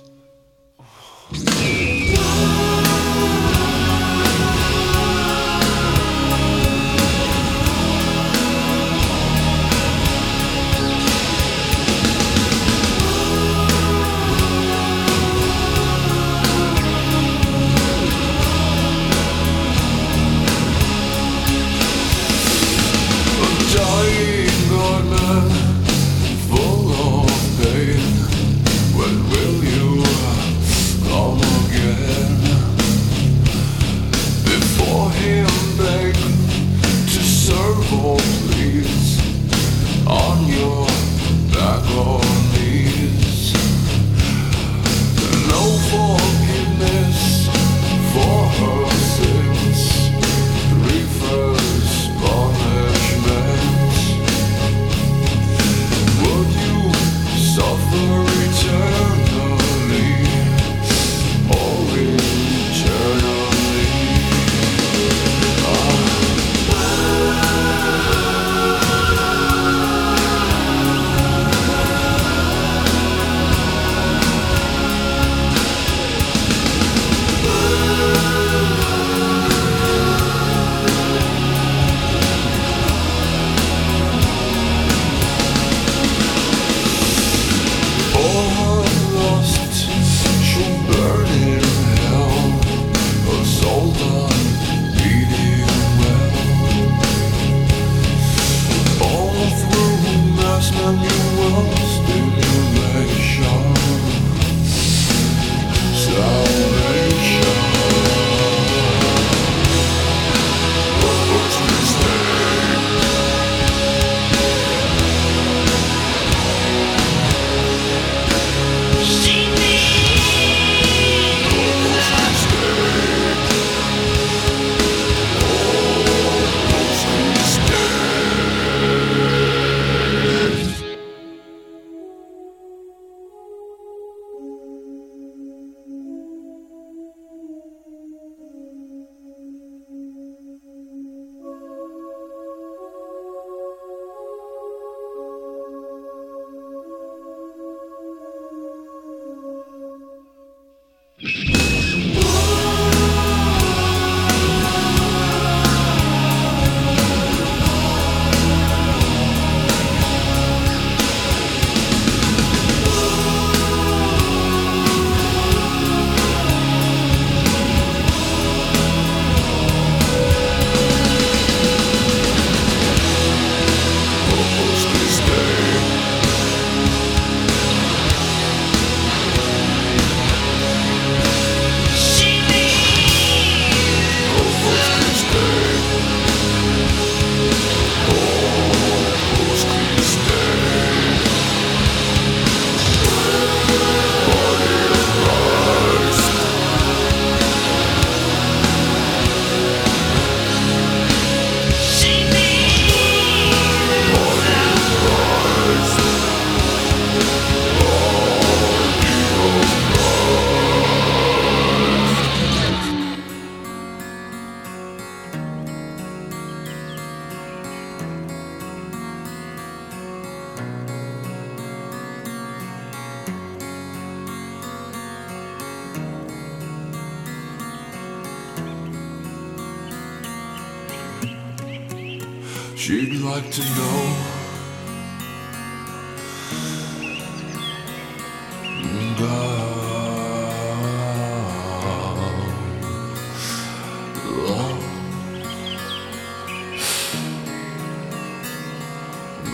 She'd like to know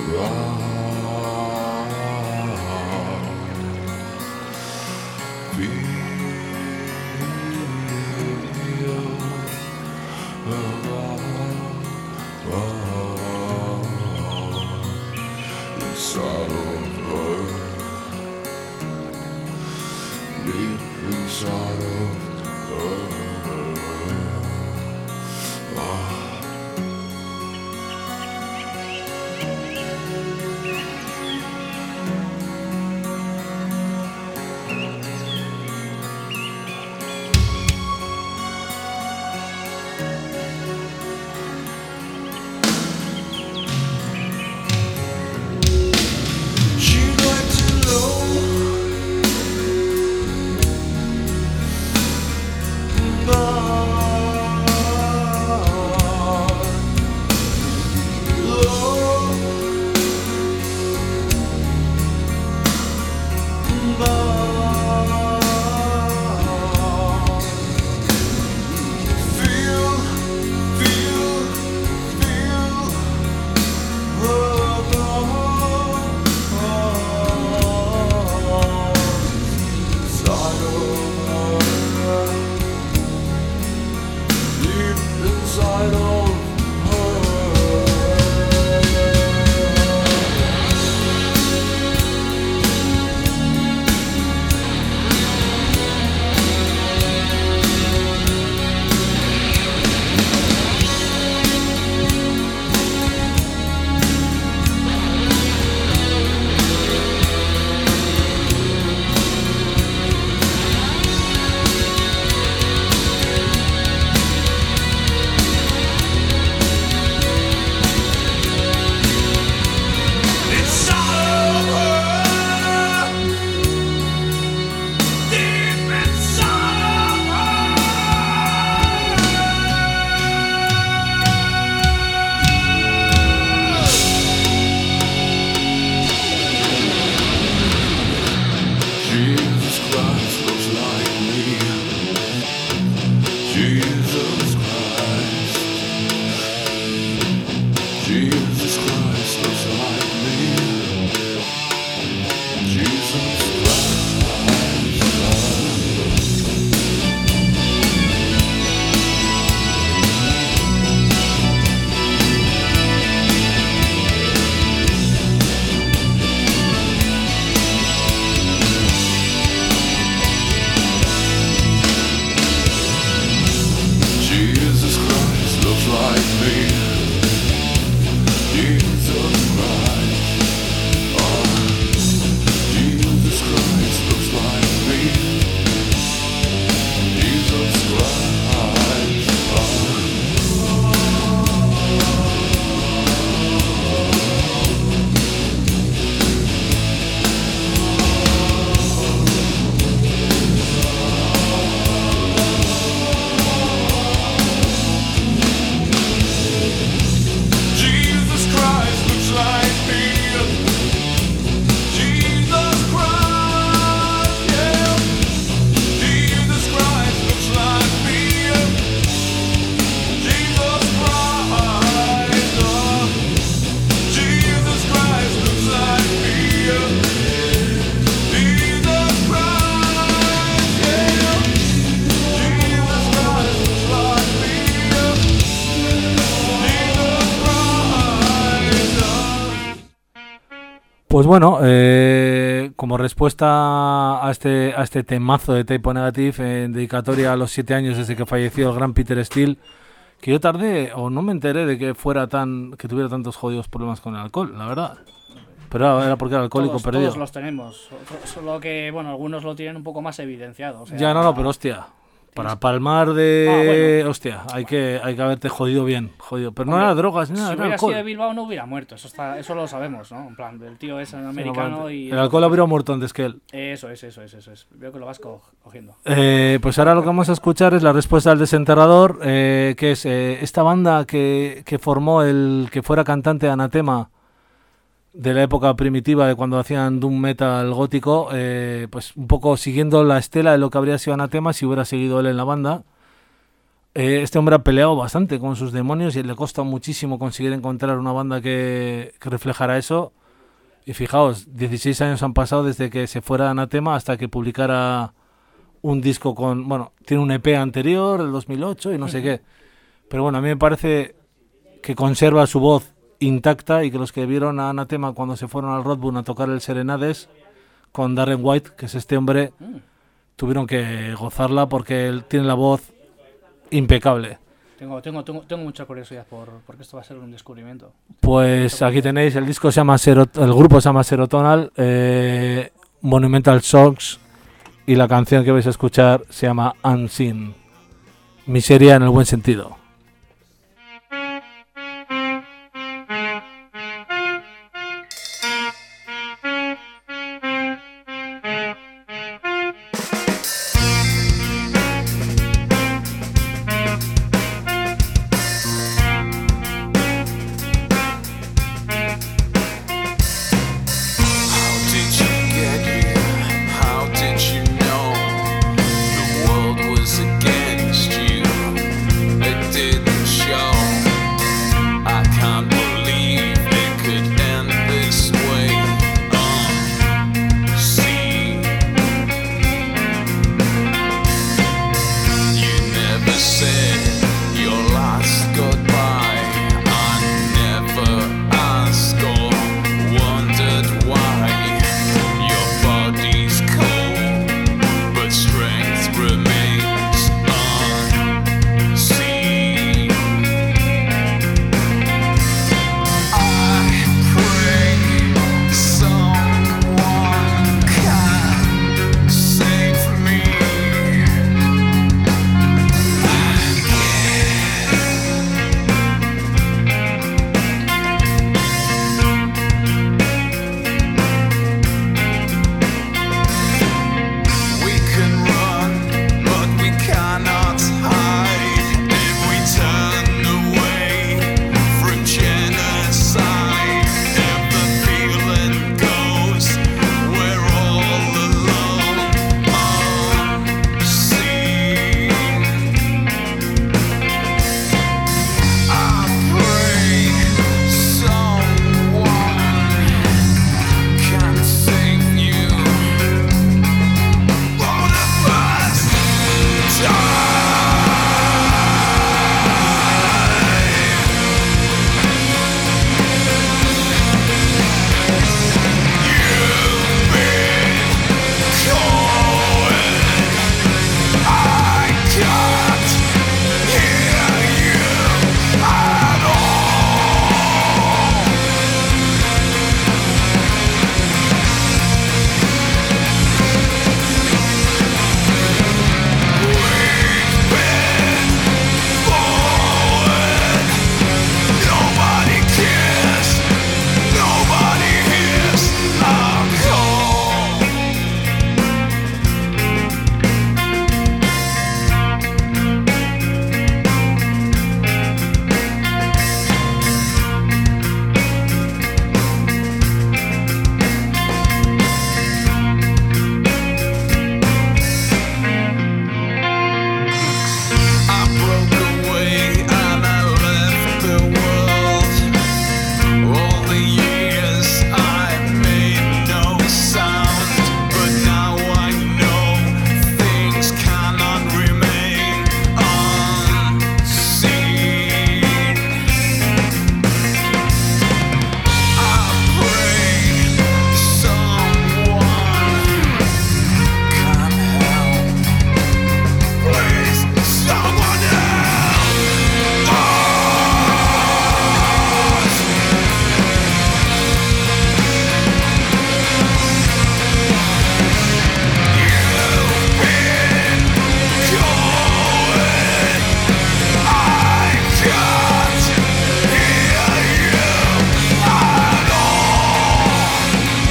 about love. inside of Pues bueno, eh, como respuesta a este a este temazo de Type O Negative, en dedicatoria a los siete años desde que falleció el gran Peter Steele, que yo tardé o no me enteré de que fuera tan que tuviera tantos jodidos problemas con el alcohol, la verdad. Pero era porque era alcohólico todos, perdido. Todos los tenemos, solo que bueno, algunos lo tienen un poco más evidenciado. O sea, ya no, no, pero hostia. Para palmar de... Ah, bueno. Hostia, hay que, hay que haberte jodido bien, jodido. Pero Hombre, no era drogas, ni nada, si era hubiera alcohol. sido de Bilbao no hubiera muerto, eso está, eso lo sabemos, ¿no? En plan, el tío es americano Sí, y... el alcohol habría muerto antes que él. Eso es, eso es, eso es. Veo que lo vas co cogiendo. Eh, pues ahora lo que vamos a escuchar es la respuesta del Desenterrador, eh, que es eh, esta banda que, que formó el que fuera cantante de Anatema de la época primitiva, de cuando hacían doom metal gótico, eh, pues un poco siguiendo la estela de lo que habría sido Anatema si hubiera seguido él en la banda. Eh, este hombre ha peleado bastante con sus demonios y le costó muchísimo conseguir encontrar una banda que, que reflejara eso. Y fijaos, dieciséis años han pasado desde que se fuera Anatema hasta que publicara un disco con... Bueno, tiene un E P anterior, del dos mil ocho y no sé qué. Pero bueno, a mí me parece que conserva su voz intacta y que los que vieron a Anatema cuando se fueron al Roadburn a tocar el Serenades con Darren White, que es este hombre, mm. tuvieron que gozarla porque él tiene la voz impecable. Tengo, tengo, tengo, tengo mucha curiosidad por porque esto va a ser un descubrimiento. Pues aquí tenéis, el disco se llama Serot el grupo se llama Serotonal, eh, Monumental Songs, y la canción que vais a escuchar se llama Unseen. Miseria en el buen sentido. Against you, a goodbye. I never asked or wondered why. Your body's cold, but strength remains unseen. I pray someone can save me. We can run, but we cannot hide. If we turn away from genocide, if the feeling goes, we're all alone, unseen. I pray someone can save you. All the bad nobody cares, nobody hears our call. I broke away and I left the world. All the years I made no sound, but now I know things cannot remain unseen. I pray someone can help. Please, someone help us. You've been going. I can't hear you at all.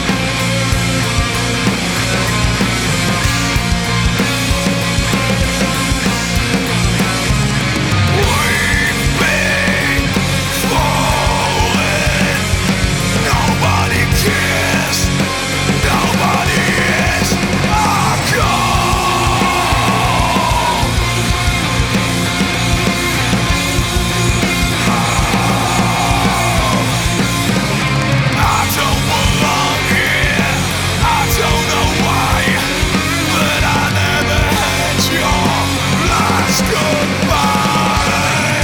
We've been falling. Nobody cares. Nobody is our call. I don't belong here. I don't know why, but I never had your last goodbye.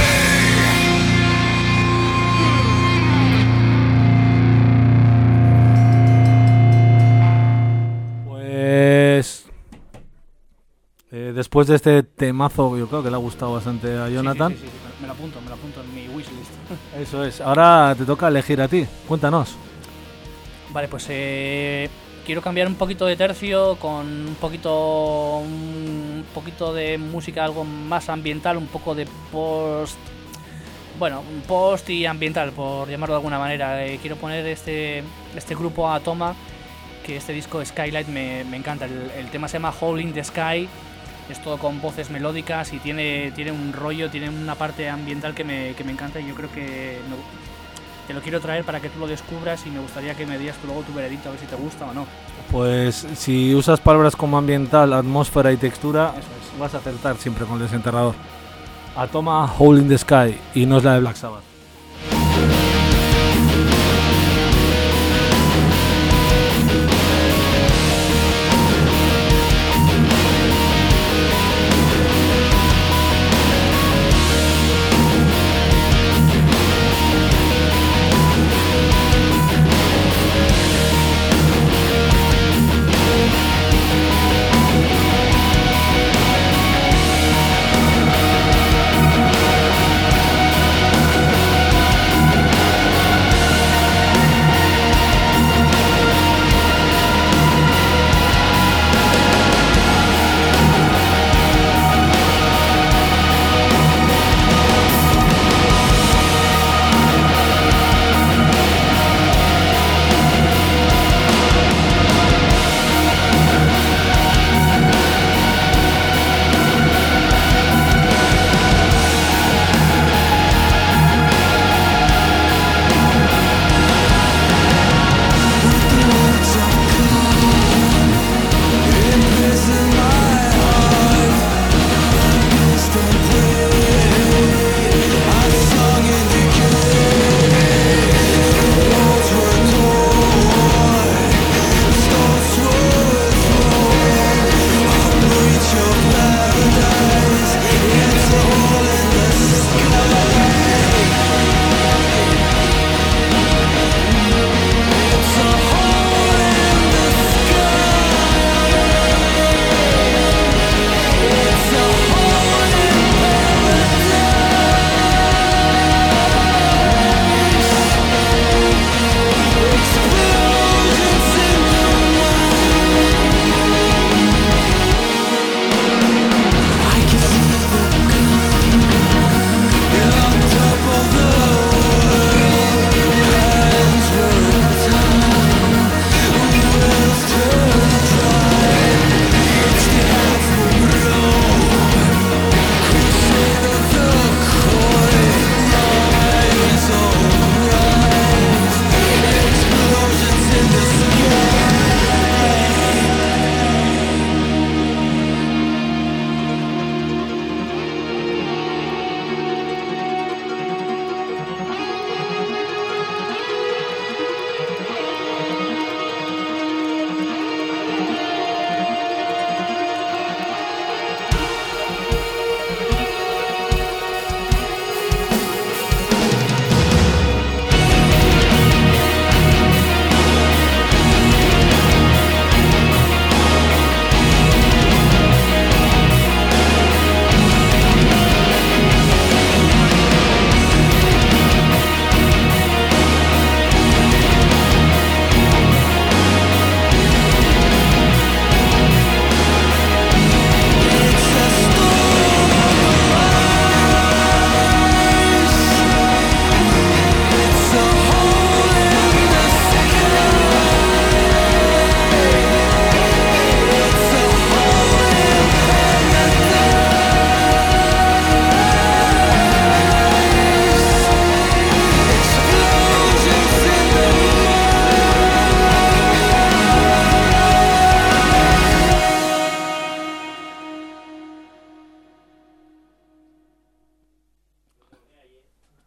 Pues eh, después de este temazo, yo creo que le ha gustado bastante a Jonathan. Sí, sí, sí, sí, me- me lo apunto, me lo apunto en mi wishlist. Eso es. Ahora te toca elegir a ti. Cuéntanos. Vale, pues eh, quiero cambiar un poquito de tercio con un poquito un poquito de música algo más ambiental, un poco de post, bueno, un post y ambiental, por llamarlo de alguna manera. Eh, quiero poner este este grupo Atoma, que este disco Skylight me, me encanta. El, el tema se llama Hole in the Sky. Es todo con voces melódicas y tiene, tiene un rollo, tiene una parte ambiental que me, que me encanta, y yo creo que me- te lo quiero traer para que tú lo descubras, y me gustaría que me dieras tú luego tu veredicto a ver si te gusta o no. Pues si usas palabras como ambiental, atmósfera y textura, Eso es. vas a acertar siempre con el desenterrador. Atoma, Hole in the Sky, y no es la de Black Sabbath. I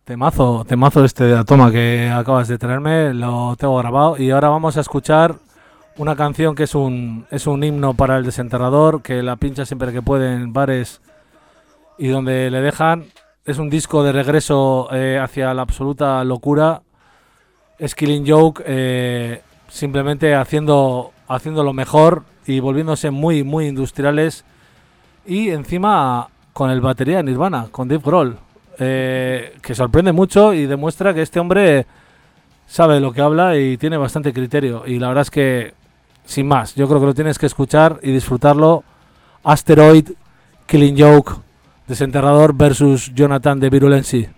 Temazo, temazo este de la toma que acabas de traerme, lo tengo grabado y ahora vamos a escuchar una canción que es un es un himno para el desenterrador, que la pincha siempre que puede en bares y donde le dejan. Es un disco de regreso eh, hacia la absoluta locura. Es Killing Joke, eh, simplemente haciendo, haciendo lo mejor y volviéndose muy, muy industriales. Y encima con el batería de Nirvana, con Dave Grohl. Eh, que sorprende mucho y demuestra que este hombre sabe lo que habla y tiene bastante criterio. Y la verdad es que, sin más, yo creo que lo tienes que escuchar y disfrutarlo. Asteroid, Killing Joke, Desenterrador versus Jonathan de Virulency.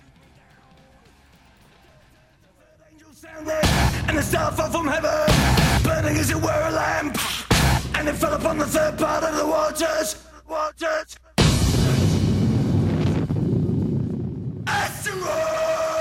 And the star fell from heaven, burning as it were a lamp, and it fell upon the third part of the waters, waters. Asteroid!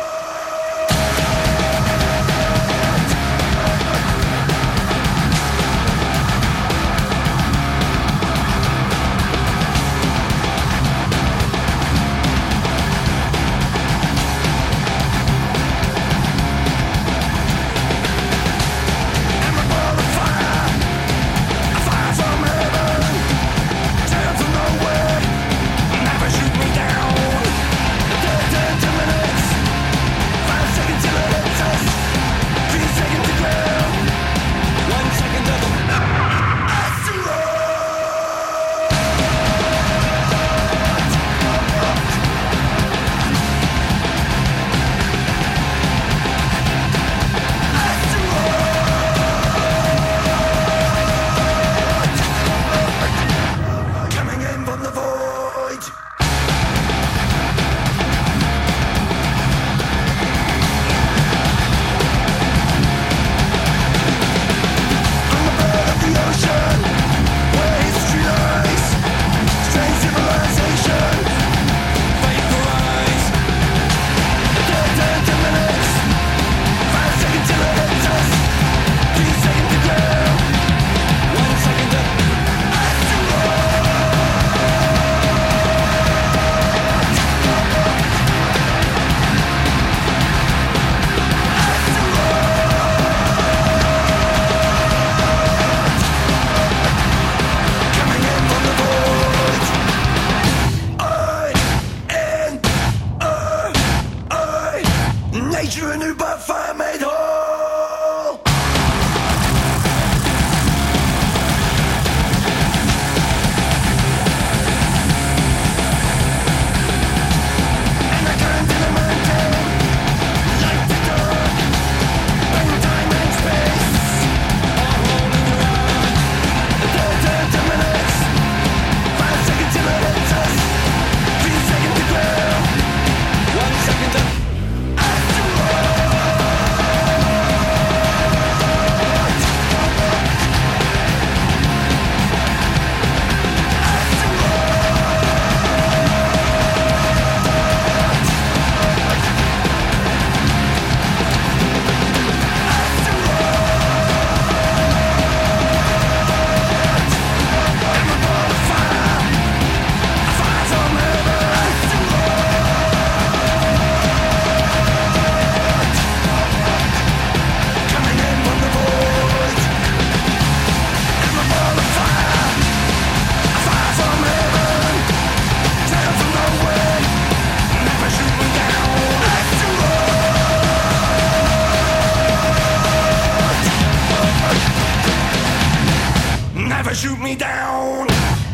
Shoot me down.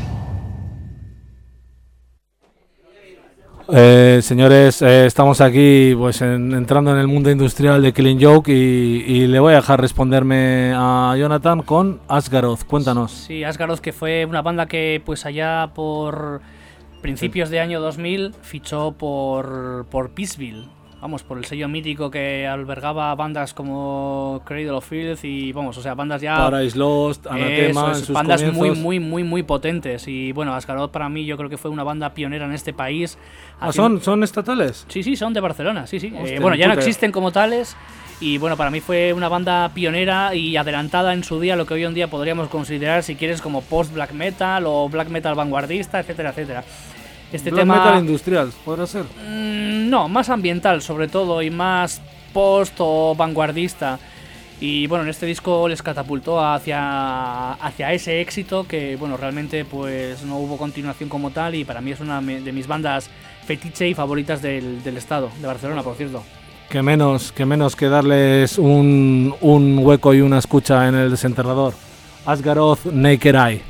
Eh, señores, eh, estamos aquí pues en, entrando en el mundo industrial de Killing Joke y, y le voy a dejar responderme a Jonathan con Asgaroth. Cuéntanos. Sí, Asgaroth, que fue una banda que pues allá por principios de año dos mil fichó por, por Peaceville. Vamos, por el sello mítico que albergaba bandas como Cradle of Filth y, vamos, o sea, bandas ya... Paradise Lost, Anathema, en sus bandas comienzos. muy, muy, muy, muy potentes. Y, bueno, Asgaroth para mí yo creo que fue una banda pionera en este país. ¿Ah, haciendo... son, son estatales? Sí, sí, son de Barcelona, sí, sí. Hostia, Eh, bueno, ya no puta. existen como tales. Y, bueno, para mí fue una banda pionera y adelantada en su día, lo que hoy en día podríamos considerar, si quieres, como post-black metal o black metal vanguardista, etcétera, etcétera. Este Black tema metal industrial, ¿podrá ser? mmm, no, más ambiental sobre todo y más post o vanguardista. Y bueno, en este disco les catapultó hacia, hacia ese éxito que, bueno, realmente pues no hubo continuación como tal y para mí es una de mis bandas fetiche y favoritas del, del estado, de Barcelona, por cierto. Que menos que menos que darles un, un hueco y una escucha en el desenterrador. Asgaroth, Naked Eye.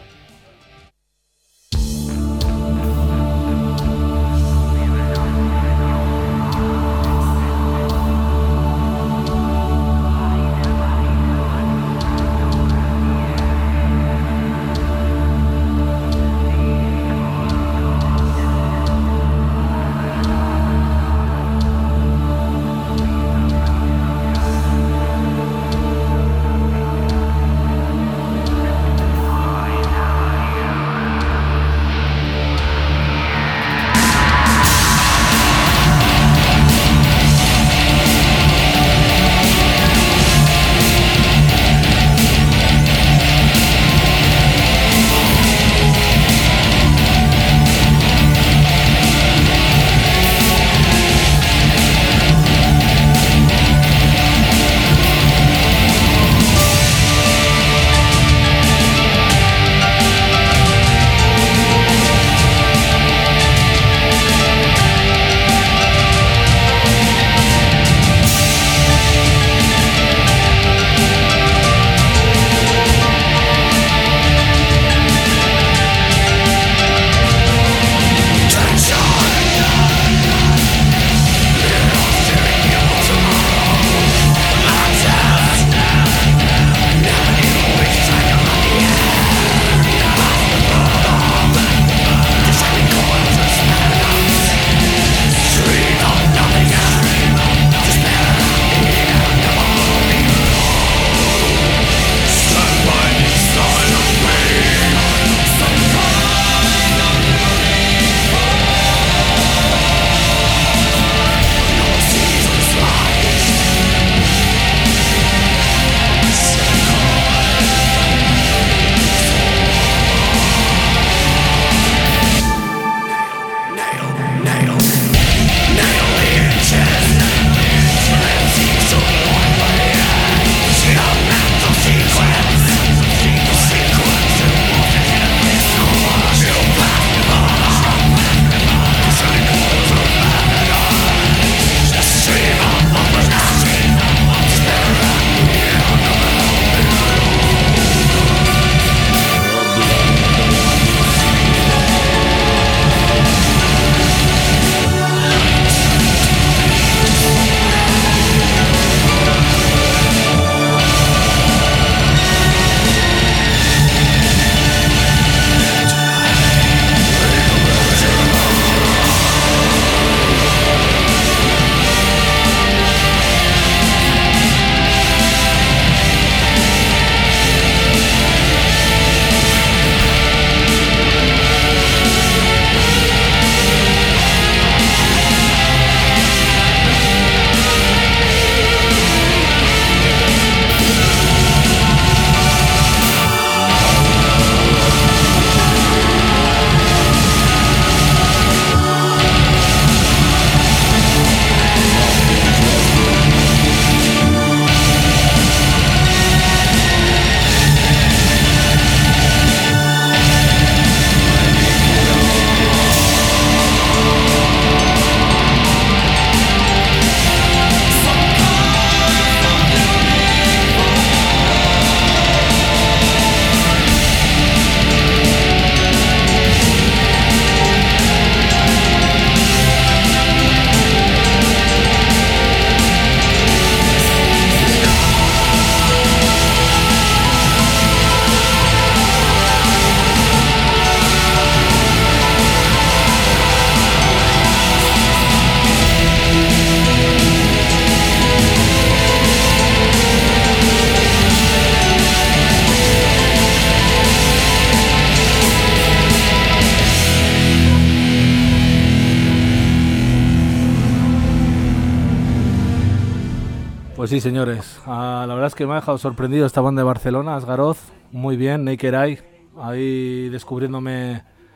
Pues sí, señores. Ah, la verdad es que me ha dejado sorprendido esta banda de Barcelona, Asgaroth. Muy bien, Naked Eye. Ahí descubriéndome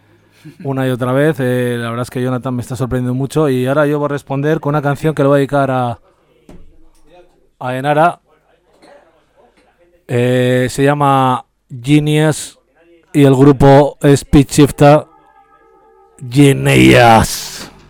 una y otra vez. Eh, la verdad es que Jonathan me está sorprendiendo mucho y ahora yo voy a responder con una canción que le voy a dedicar a, a Enara. Eh, se llama Genius y el grupo es Pitch Shifter Genius.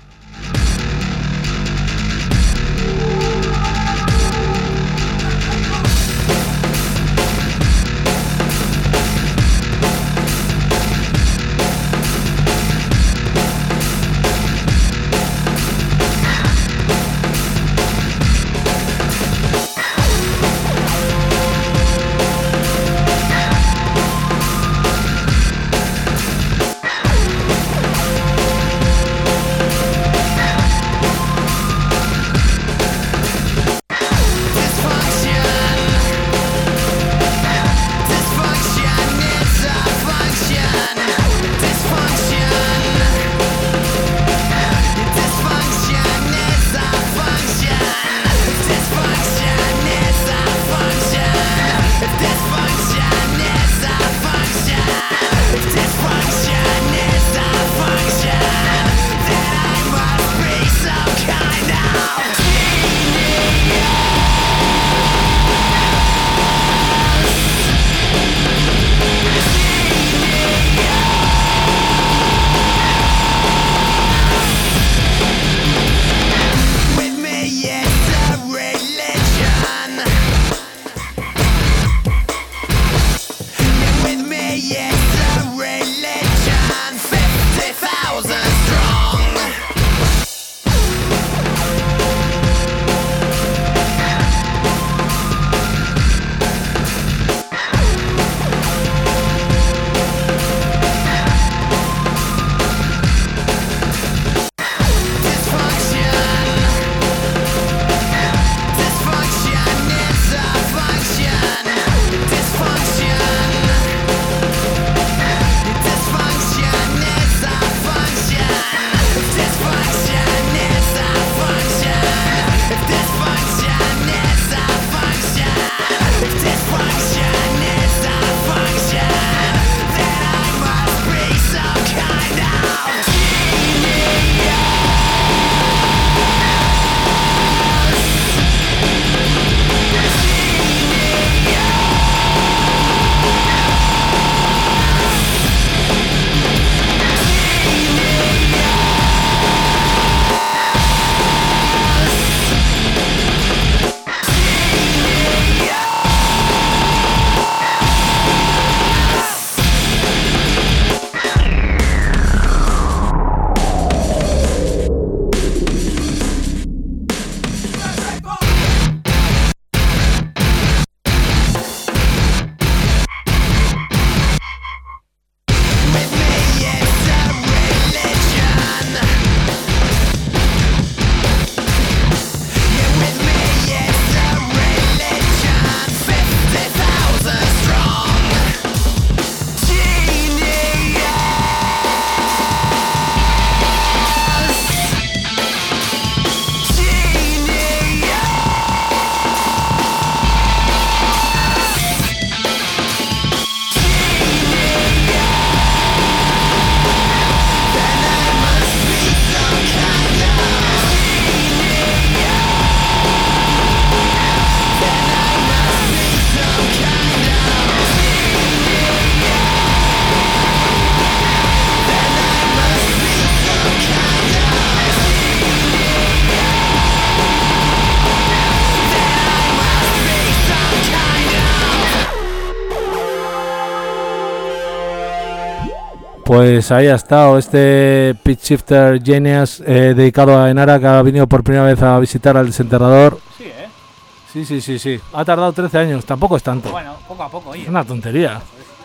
Pues ahí ha estado este Pitch Shifter Genius eh, dedicado a Enara, que ha venido por primera vez a visitar al desenterrador. Sí, ¿eh? Sí, sí, sí, sí. Ha tardado trece años, tampoco es tanto. Bueno, poco a poco, oye. Es una tontería.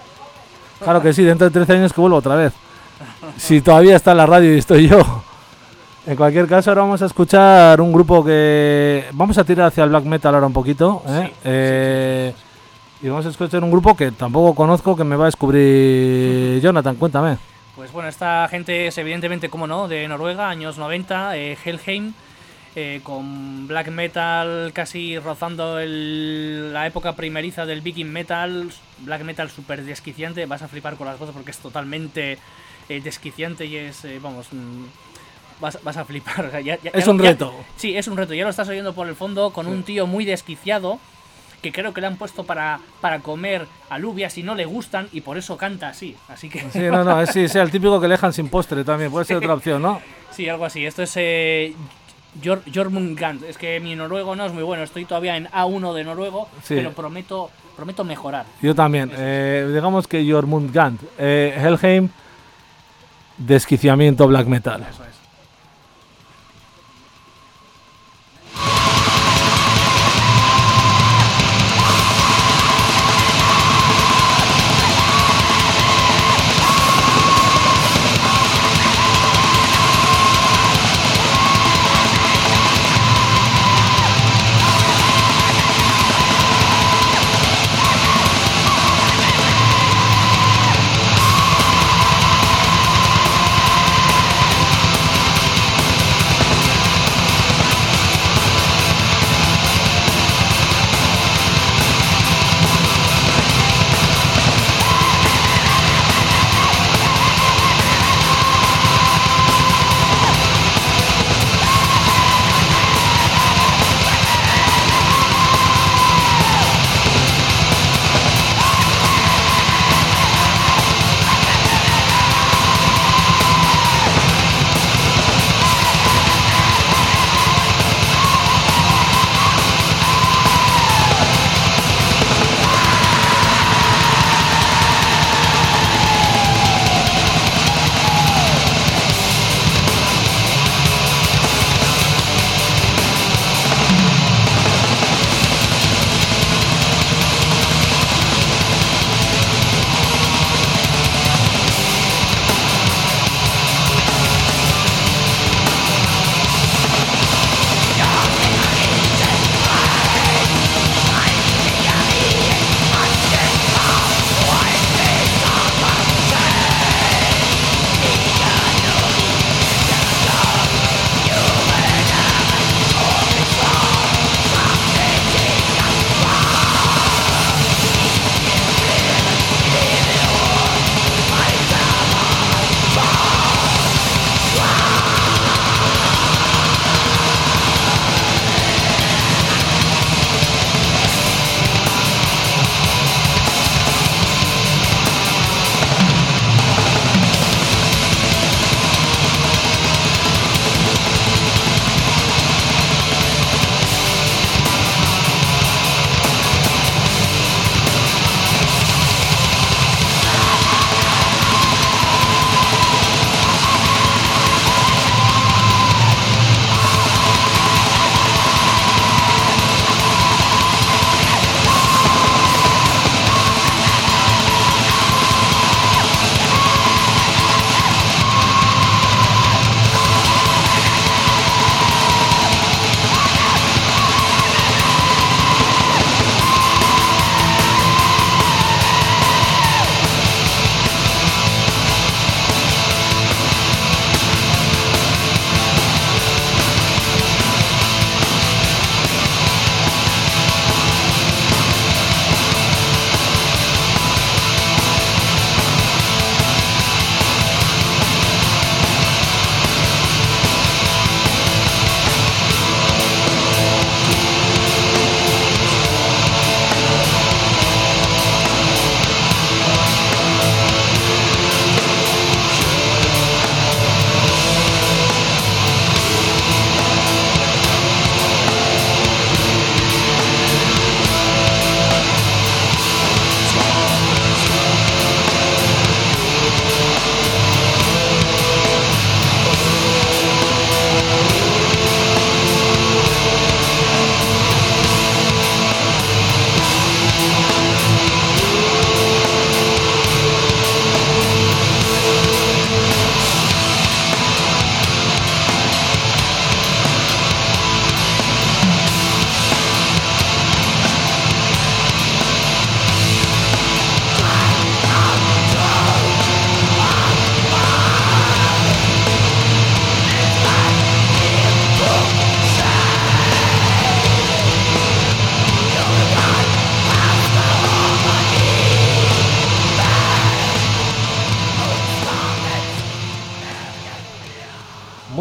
Claro que sí, dentro de trece años que vuelvo otra vez. Si todavía está en la radio y estoy yo. En cualquier caso, ahora vamos a escuchar un grupo que... Vamos a tirar hacia el black metal ahora un poquito, ¿eh? Sí, eh, sí, sí, sí. Y vamos a escuchar un grupo que tampoco conozco, que me va a descubrir Jonathan, cuéntame. Pues bueno, esta gente es evidentemente, como no, de Noruega, años noventa, eh, Helheim. eh, con black metal casi rozando el, la época primeriza del viking metal, black metal súper desquiciante. Vas a flipar con las voces porque es totalmente eh, desquiciante y es, eh, vamos... Mm, Vas, vas a flipar. O sea, ya, ya, es ya, un ya, reto. Sí, es un reto. Ya lo estás oyendo por el fondo con sí. un tío muy desquiciado que creo que le han puesto para, para comer alubias y no le gustan y por eso canta así. Así que... Sí, no, no, es, sí, es el típico que le dejan sin postre también. Puede ser otra opción, ¿no? Sí, algo así. Esto es eh, Jor, Jormungand. Es que mi noruego no es muy bueno. Estoy todavía en A uno de noruego, sí. pero prometo, prometo mejorar. Yo también. Eh, digamos que Jormungand. Eh, Helheim, desquiciamiento black metal. Eso es.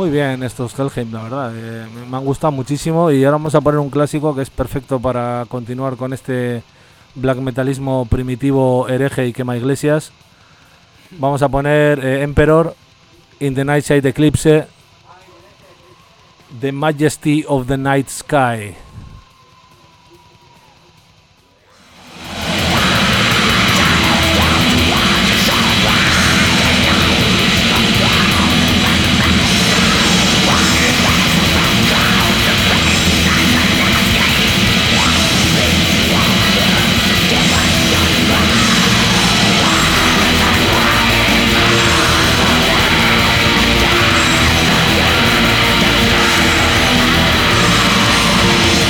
muy bien estos Helheim, la verdad. Eh, me han gustado muchísimo y ahora vamos a poner un clásico que es perfecto para continuar con este black metalismo primitivo, hereje y quema iglesias. Vamos a poner eh, Emperor, In the Nightside Eclipse, The Majesty of the Night Sky. We'll be right back.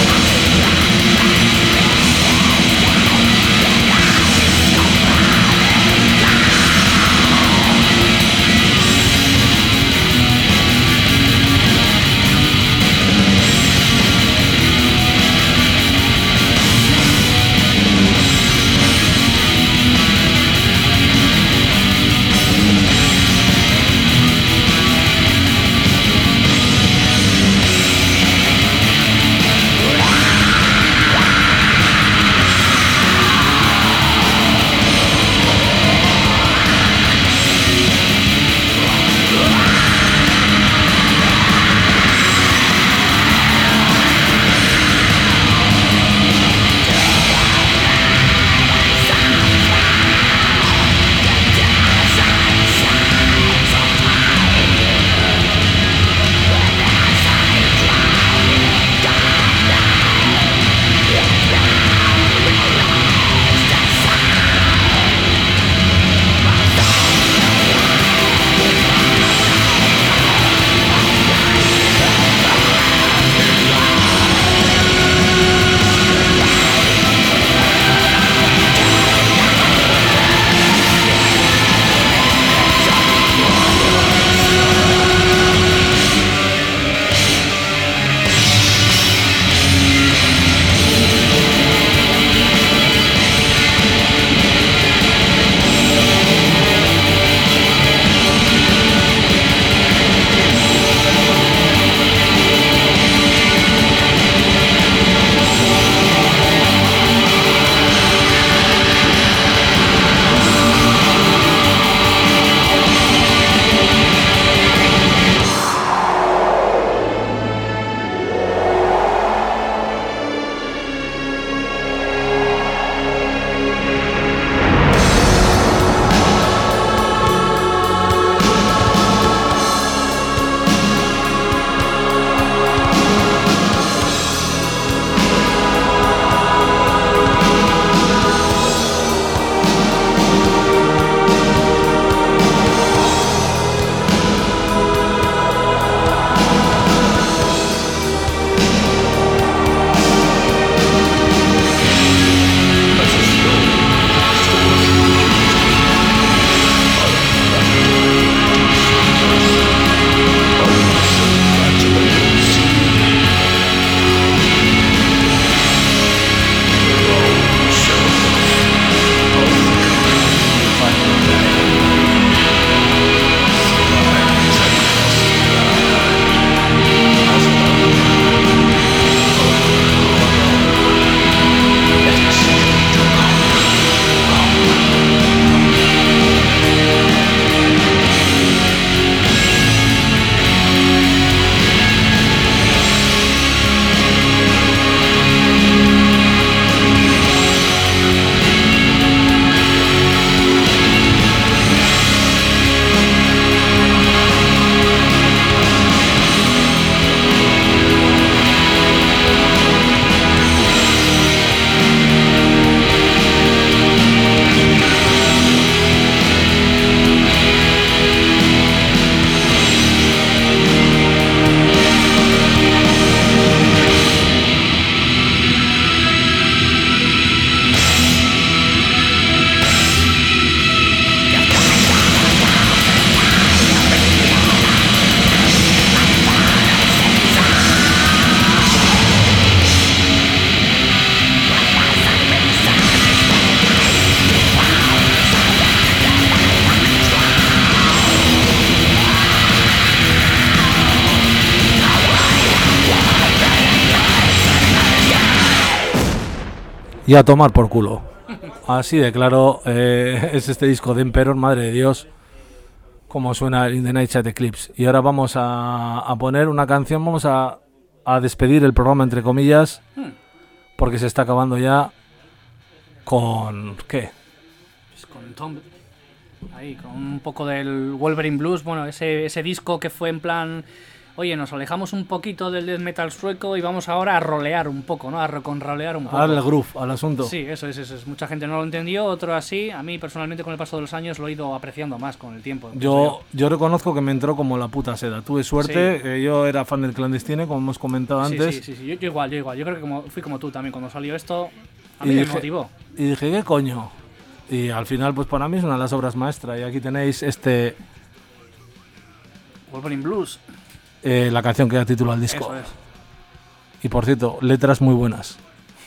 y a tomar por culo. Así de claro eh, es este disco de Emperor, madre de Dios, como suena In the Night at Eclipse. Y ahora vamos a, a poner una canción, vamos a, a despedir el programa entre comillas, porque se está acabando ya con... ¿qué? Pues con Tom... Ahí, con un poco del Wolverine Blues, bueno, ese, ese disco que fue en plan... Oye, nos alejamos un poquito del death metal sueco y vamos ahora a rolear un poco, ¿no? A reconrolear un poco. A darle el groove al asunto. Sí, eso es, eso es. Mucha gente no lo entendió, otro así. A mí, personalmente, con el paso de los años, lo he ido apreciando más con el tiempo. Yo, yo reconozco que me entró como la puta seda. Tuve suerte, Sí. eh, yo era fan del Clandestine, como hemos comentado Sí, antes. sí, sí, sí. Yo, yo igual, yo igual. Yo creo que como, fui como tú también. Cuando salió esto, a Y mí me dije- motivó. Y dije, ¿qué coño? Y al final, pues para mí es una de las obras maestras. Y aquí tenéis este Wolverine Blues. eh, la canción que da título al disco. Eso es. Y por cierto, letras muy buenas.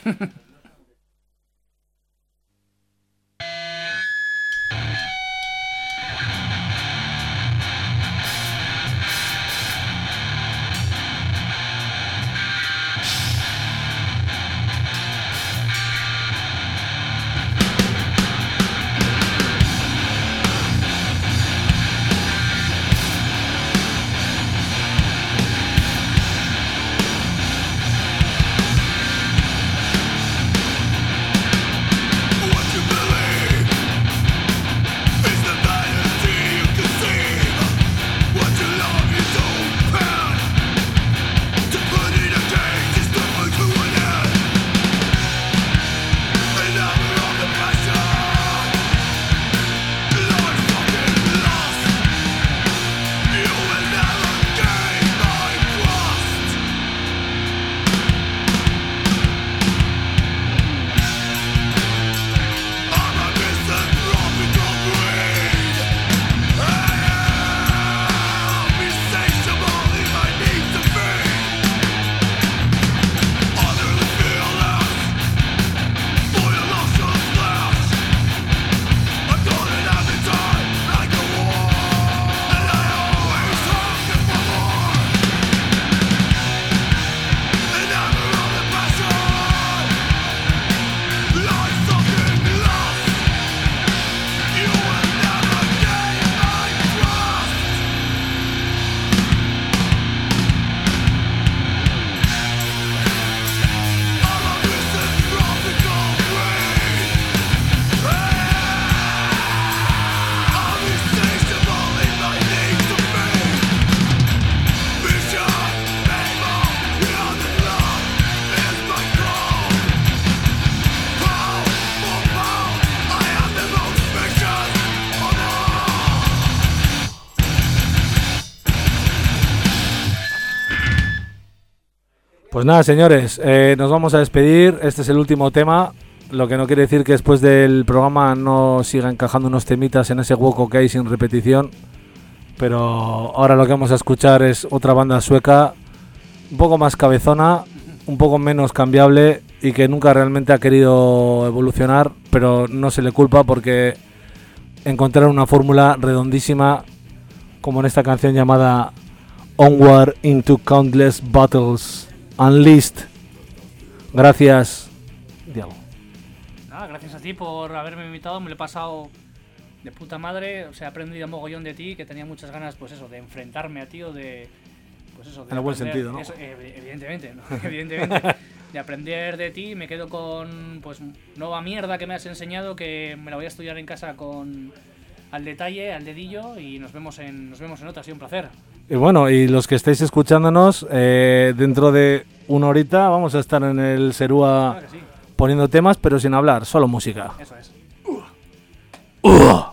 What you believe is the vanity you conceive. What you love you don't plan. To put it against is the way to an end. And I'm on the pressure. Life's fucking lost. You will never gain my trust. I'm a misanthropical breed. I'm insatiable in my need to be. Utterly fearless for the loss of flesh. I got an appetite like a war, and I always hunger for more. And I'm under pressure. Life's fucking lost. You will never gain my trust. I'm a misanthropical breed. I'm insatiable in my need to be. Vision, evil, beyond the blood is my goal. Pound for pound, I am the most vicious of all. Pues nada, señores, eh, nos vamos a despedir. Este es el último tema, lo que no quiere decir que después del programa no siga encajando unos temitas en ese hueco que hay sin repetición. Pero ahora lo que vamos a escuchar es otra banda sueca, un poco más cabezona, un poco menos cambiable y que nunca realmente ha querido evolucionar, pero no se le culpa porque encontraron una fórmula redondísima, como en esta canción llamada Onward into Countless Battles Unleashed. Gracias, Diego. Nada, gracias a ti por haberme invitado. Me lo he pasado de puta madre. O sea, he aprendido mogollón de ti, que tenía muchas ganas, pues eso, de enfrentarme a ti o de... Pues eso, de En el buen aprender- sentido, ¿no? eso, ev- evidentemente, ¿no? Evidentemente. De aprender de ti, me quedo con, pues, nueva mierda que me has enseñado, que me la voy a estudiar en casa con... al detalle, al dedillo, y nos vemos en, nos vemos en otra. Ha sido un placer. Y bueno, y los que estáis escuchándonos, eh, dentro de una horita vamos a estar en el Serúa Claro que sí, poniendo temas, pero sin hablar, solo música. eso es. ¡Ugh!